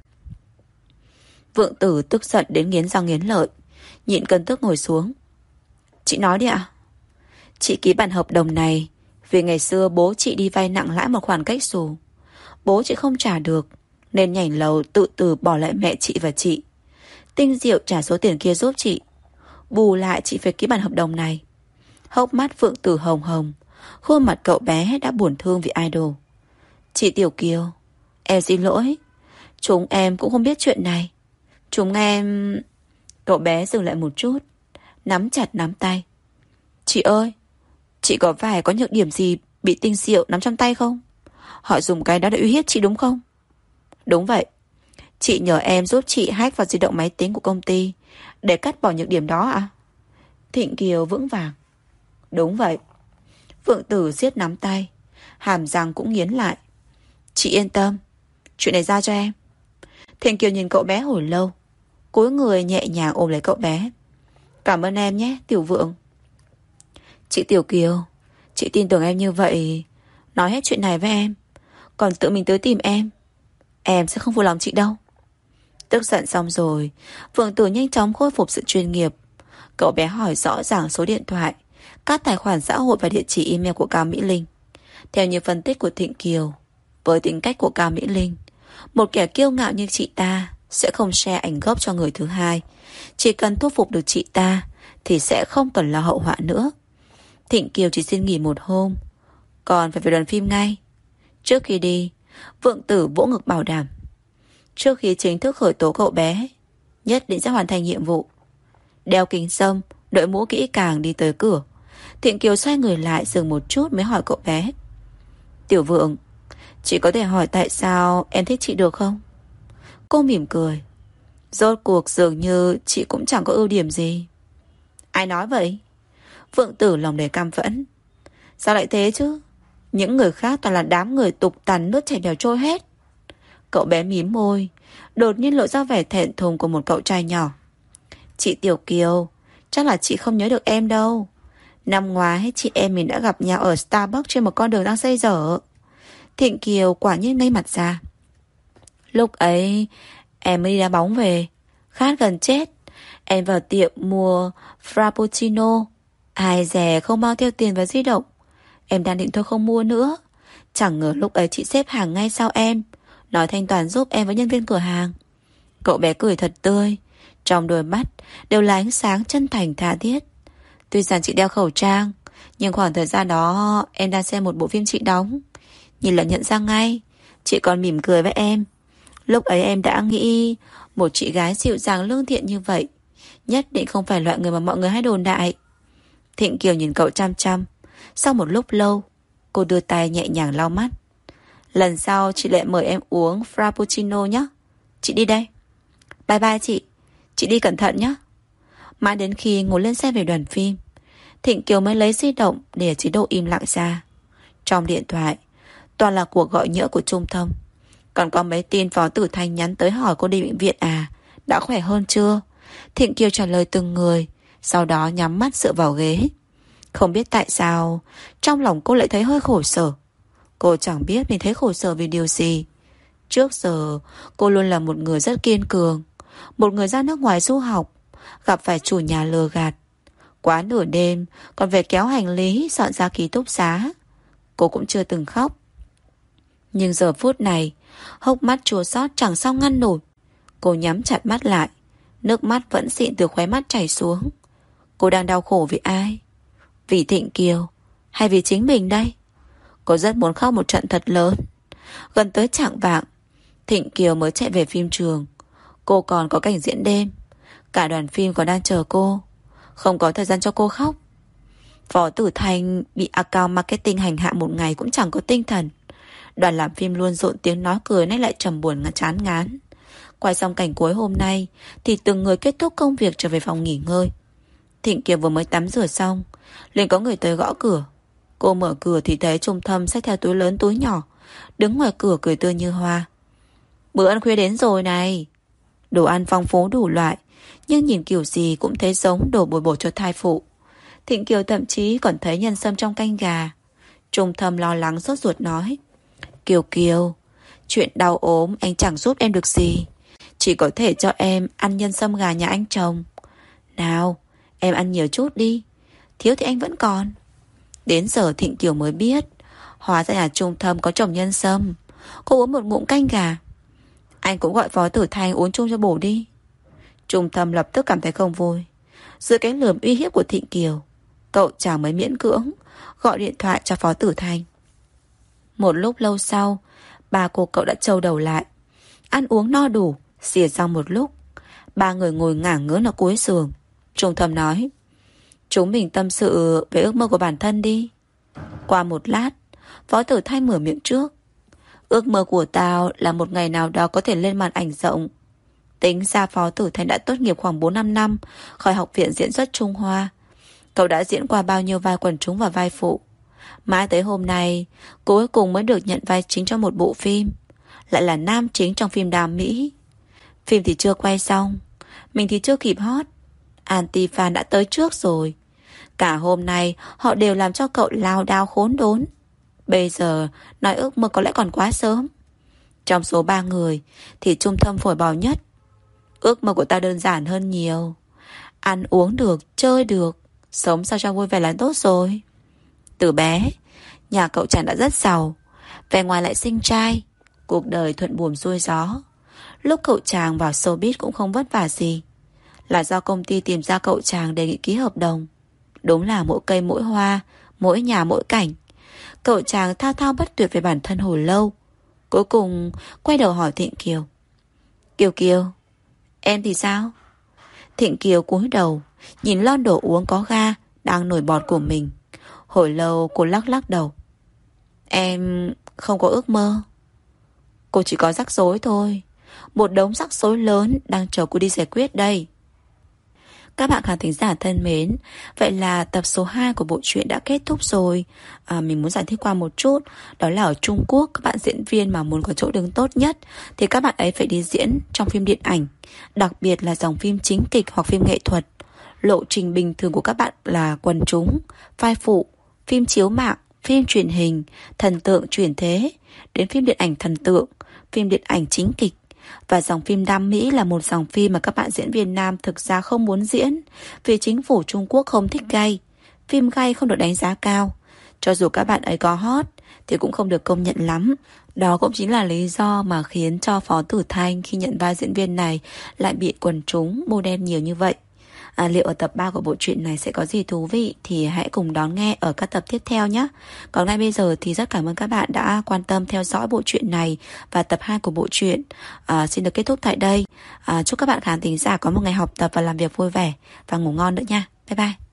Vượng Tử tức giận đến nghiến răng nghiến lợi, nhịn cơn tức ngồi xuống. Chị nói đi ạ. Chị ký bản hợp đồng này vì ngày xưa bố chị đi vay nặng lãi một khoản cách xù. Bố chị không trả được nên nhảy lầu tự tử bỏ lại mẹ chị và chị. Tinh Diệu trả số tiền kia giúp chị, bù lại chị phải ký bản hợp đồng này. Hốc mắt Vượng Tử hồng hồng, khuôn mặt cậu bé đã buồn thương vì idol. Chị Tiểu Kiều, em xin lỗi. Chúng em cũng không biết chuyện này. Chúng em... Cậu bé dừng lại một chút, nắm chặt nắm tay. Chị ơi, chị có phải có nhược điểm gì bị Tinh Diệu nắm trong tay không? Họ dùng cái đó để uy hiếp chị đúng không? Đúng vậy. Chị nhờ em giúp chị hack vào di động máy tính của công ty để cắt bỏ nhược điểm đó à? Thịnh Kiều vững vàng. Đúng vậy. Vượng Tử siết nắm tay, hàm răng cũng nghiến lại. Chị yên tâm, chuyện này giao cho em. Thịnh Kiều nhìn cậu bé hồi lâu, cúi người nhẹ nhàng ôm lấy cậu bé. Cảm ơn em nhé, Tiểu Vượng. Chị Tiểu Kiều, chị tin tưởng em như vậy, nói hết chuyện này với em, còn tự mình tới tìm em, em sẽ không phụ lòng chị đâu. Tức giận xong rồi, Vượng Tử nhanh chóng khôi phục sự chuyên nghiệp. Cậu bé hỏi rõ ràng số điện thoại, các tài khoản xã hội và địa chỉ email của Cao Mỹ Linh. Theo như phân tích của Thịnh Kiều, với tính cách của Cao Mỹ Linh, một kẻ kiêu ngạo như chị ta sẽ không share ảnh gốc cho người thứ hai. Chỉ cần thuyết phục được chị ta thì sẽ không cần lo hậu họa nữa. Thịnh Kiều chỉ xin nghỉ một hôm, còn phải về đoàn phim ngay. Trước khi đi, Vượng Tử vỗ ngực bảo đảm, trước khi chính thức khởi tố cậu bé, nhất định sẽ hoàn thành nhiệm vụ. Đeo kính râm, đội mũ kỹ càng đi tới cửa. Thịnh Kiều xoay người lại dừng một chút mới hỏi cậu bé. Tiểu Vượng, chị có thể hỏi tại sao em thích chị được không? Cô mỉm cười. Rốt cuộc dường như chị cũng chẳng có ưu điểm gì. Ai nói vậy? Phượng Tử lòng đầy căm phẫn. Sao lại thế chứ? Những người khác toàn là đám người tục tằn nước chảy bèo trôi hết. Cậu bé mím môi, đột nhiên lộ ra vẻ thẹn thùng của một cậu trai nhỏ. Chị Tiểu Kiều, chắc là chị không nhớ được em đâu. Năm ngoái chị em mình đã gặp nhau ở Starbucks trên một con đường đang xây dở. Thịnh Kiều quả nhiên ngây mặt ra. Lúc ấy em mới đi đá bóng về, khát gần chết. Em vào tiệm mua Frappuccino. Ai dè không mang theo tiền và di động. Em đang định thôi không mua nữa. Chẳng ngờ lúc ấy chị xếp hàng ngay sau em, nói thanh toán giúp em với nhân viên cửa hàng. Cậu bé cười thật tươi, trong đôi mắt đều là ánh sáng chân thành tha thiết. Tuy rằng chị đeo khẩu trang, nhưng khoảng thời gian đó em đang xem một bộ phim chị đóng. Nhìn là nhận ra ngay. Chị còn mỉm cười với em. Lúc ấy em đã nghĩ một chị gái dịu dàng lương thiện như vậy nhất định không phải loại người mà mọi người hay đồn đại. Thịnh Kiều nhìn cậu chăm chăm. Sau một lúc lâu, cô đưa tay nhẹ nhàng lau mắt. Lần sau chị lại mời em uống Frappuccino nhé. Chị đi đây. Bye bye chị. Chị đi cẩn thận nhé. Mãi đến khi ngồi lên xe về đoàn phim, Thịnh Kiều mới lấy di động để chế độ im lặng ra. Trong điện thoại toàn là cuộc gọi nhỡ của trung tâm. Còn có mấy tin Phó Tử Thanh nhắn tới hỏi cô đi bệnh viện à, đã khỏe hơn chưa. Thịnh Kiều trả lời từng người, sau đó nhắm mắt dựa vào ghế. Không biết tại sao trong lòng cô lại thấy hơi khổ sở. Cô chẳng biết mình thấy khổ sở vì điều gì. Trước giờ cô luôn là một người rất kiên cường, một người ra nước ngoài du học, gặp phải chủ nhà lừa gạt, quá nửa đêm còn phải kéo hành lý dọn ra ký túc xá. Cô cũng chưa từng khóc. Nhưng giờ phút này, hốc mắt chua xót chẳng sao ngăn nổi. Cô nhắm chặt mắt lại, nước mắt vẫn xịn từ khóe mắt chảy xuống. Cô đang đau khổ vì ai? Vì Thịnh Kiều hay vì chính mình đây? Cô rất muốn khóc một trận thật lớn. Gần tới chạng vạng, Thịnh Kiều mới chạy về phim trường. Cô còn có cảnh diễn đêm. Cả đoàn phim còn đang chờ cô. Không có thời gian cho cô khóc. Phó Tử Thanh bị account marketing hành hạ một ngày cũng chẳng có tinh thần. Đoàn làm phim luôn rộn tiếng nói cười, nay lại trầm buồn chán ngán. Quay xong cảnh cuối hôm nay thì từng người kết thúc công việc trở về phòng nghỉ ngơi. Thịnh Kiều vừa mới tắm rửa xong, liền có người tới gõ cửa. Cô mở cửa thì thấy Trung Thâm xách theo túi lớn túi nhỏ, đứng ngoài cửa cười tươi như hoa. Bữa ăn khuya đến rồi này. Đồ ăn phong phú đủ loại, nhưng nhìn kiểu gì cũng thấy giống đồ bồi bổ cho thai phụ. Thịnh Kiều thậm chí còn thấy nhân sâm trong canh gà. Trung Thâm lo lắng sốt ruột nói: Kiều Kiều, chuyện đau ốm anh chẳng giúp em được gì, chỉ có thể cho em ăn nhân sâm gà nhà anh chồng. Nào, em ăn nhiều chút đi, thiếu thì anh vẫn còn. Đến giờ Thịnh Kiều mới biết, hóa ra nhà Trung Thâm có trồng nhân sâm. Cô uống một ngụm canh gà. Anh cũng gọi Phó Tử Thanh uống chung cho bổ đi. Trung Thâm lập tức cảm thấy không vui. Dưới cái lườm uy hiếp của Thịnh Kiều, cậu chàng mới miễn cưỡng gọi điện thoại cho Phó Tử Thanh. Một lúc lâu sau, ba cô cậu đã trâu đầu lại. Ăn uống no đủ, xỉa xong một lúc, ba người ngồi ngả ngớn ở cuối giường. Trung Thâm nói: Chúng mình tâm sự về ước mơ của bản thân đi. Qua một lát, Phó Tử Thanh mở miệng trước. Ước mơ của tao là một ngày nào đó có thể lên màn ảnh rộng. Tính ra Phó Tử Thanh đã tốt nghiệp khoảng bốn năm năm khỏi học viện diễn xuất Trung Hoa. Cậu đã diễn qua bao nhiêu vai quần chúng và vai phụ. Mãi tới hôm nay, cuối cùng mới được nhận vai chính trong một bộ phim, lại là nam chính trong phim đam mỹ. Phim thì chưa quay xong, mình thì chưa kịp hot. Anti-fan đã tới trước rồi. Cả hôm nay họ đều làm cho cậu lao đao khốn đốn. Bây giờ nói ước mơ có lẽ còn quá sớm. Trong số ba người thì Trung Thâm phổi bò nhất. Ước mơ của tao đơn giản hơn nhiều. Ăn uống được, chơi được, sống sao cho vui vẻ là tốt rồi. Từ bé, nhà cậu chàng đã rất giàu, vẻ ngoài lại xinh trai, cuộc đời thuận buồm xuôi gió. Lúc cậu chàng vào showbiz cũng không vất vả gì. Là do công ty tìm ra cậu chàng đề nghị ký hợp đồng. Đúng là mỗi cây mỗi hoa, mỗi nhà mỗi cảnh. Cậu chàng thao thao bất tuyệt về bản thân hồi lâu. Cuối cùng quay đầu hỏi Thịnh Kiều: Kiều Kiều, em thì sao? Thịnh Kiều cúi đầu nhìn lon đồ uống có ga đang nổi bọt của mình. Hồi lâu cô lắc lắc đầu. Em không có ước mơ. Cô chỉ có rắc rối thôi. Một đống rắc rối lớn đang chờ cô đi giải quyết đây. Các bạn khán thính giả thân mến, vậy là tập số hai của bộ truyện đã kết thúc rồi. à, Mình muốn giải thích qua một chút. Đó là ở Trung Quốc, các bạn diễn viên mà muốn có chỗ đứng tốt nhất thì các bạn ấy phải đi diễn trong phim điện ảnh, đặc biệt là dòng phim chính kịch hoặc phim nghệ thuật. Lộ trình bình thường của các bạn là quần chúng, vai phụ, phim chiếu mạng, phim truyền hình, thần tượng chuyển thế, đến phim điện ảnh thần tượng, phim điện ảnh chính kịch. Và dòng phim Nam Mỹ là một dòng phim mà các bạn diễn viên nam thực ra không muốn diễn, vì chính phủ Trung Quốc không thích gay. Phim gay không được đánh giá cao. Cho dù các bạn ấy có hot thì cũng không được công nhận lắm. Đó cũng chính là lý do mà khiến cho Phó Tử Thanh khi nhận vai diễn viên này lại bị quần chúng bôi đen nhiều như vậy. À, liệu ở tập ba của bộ truyện này sẽ có gì thú vị thì hãy cùng đón nghe ở các tập tiếp theo nhé. Còn ngay bây giờ thì rất cảm ơn các bạn đã quan tâm theo dõi bộ truyện này, và tập hai của bộ truyện à, xin được kết thúc tại đây. à, Chúc các bạn khán thính giả có một ngày học tập và làm việc vui vẻ và ngủ ngon nữa nha. Bye bye.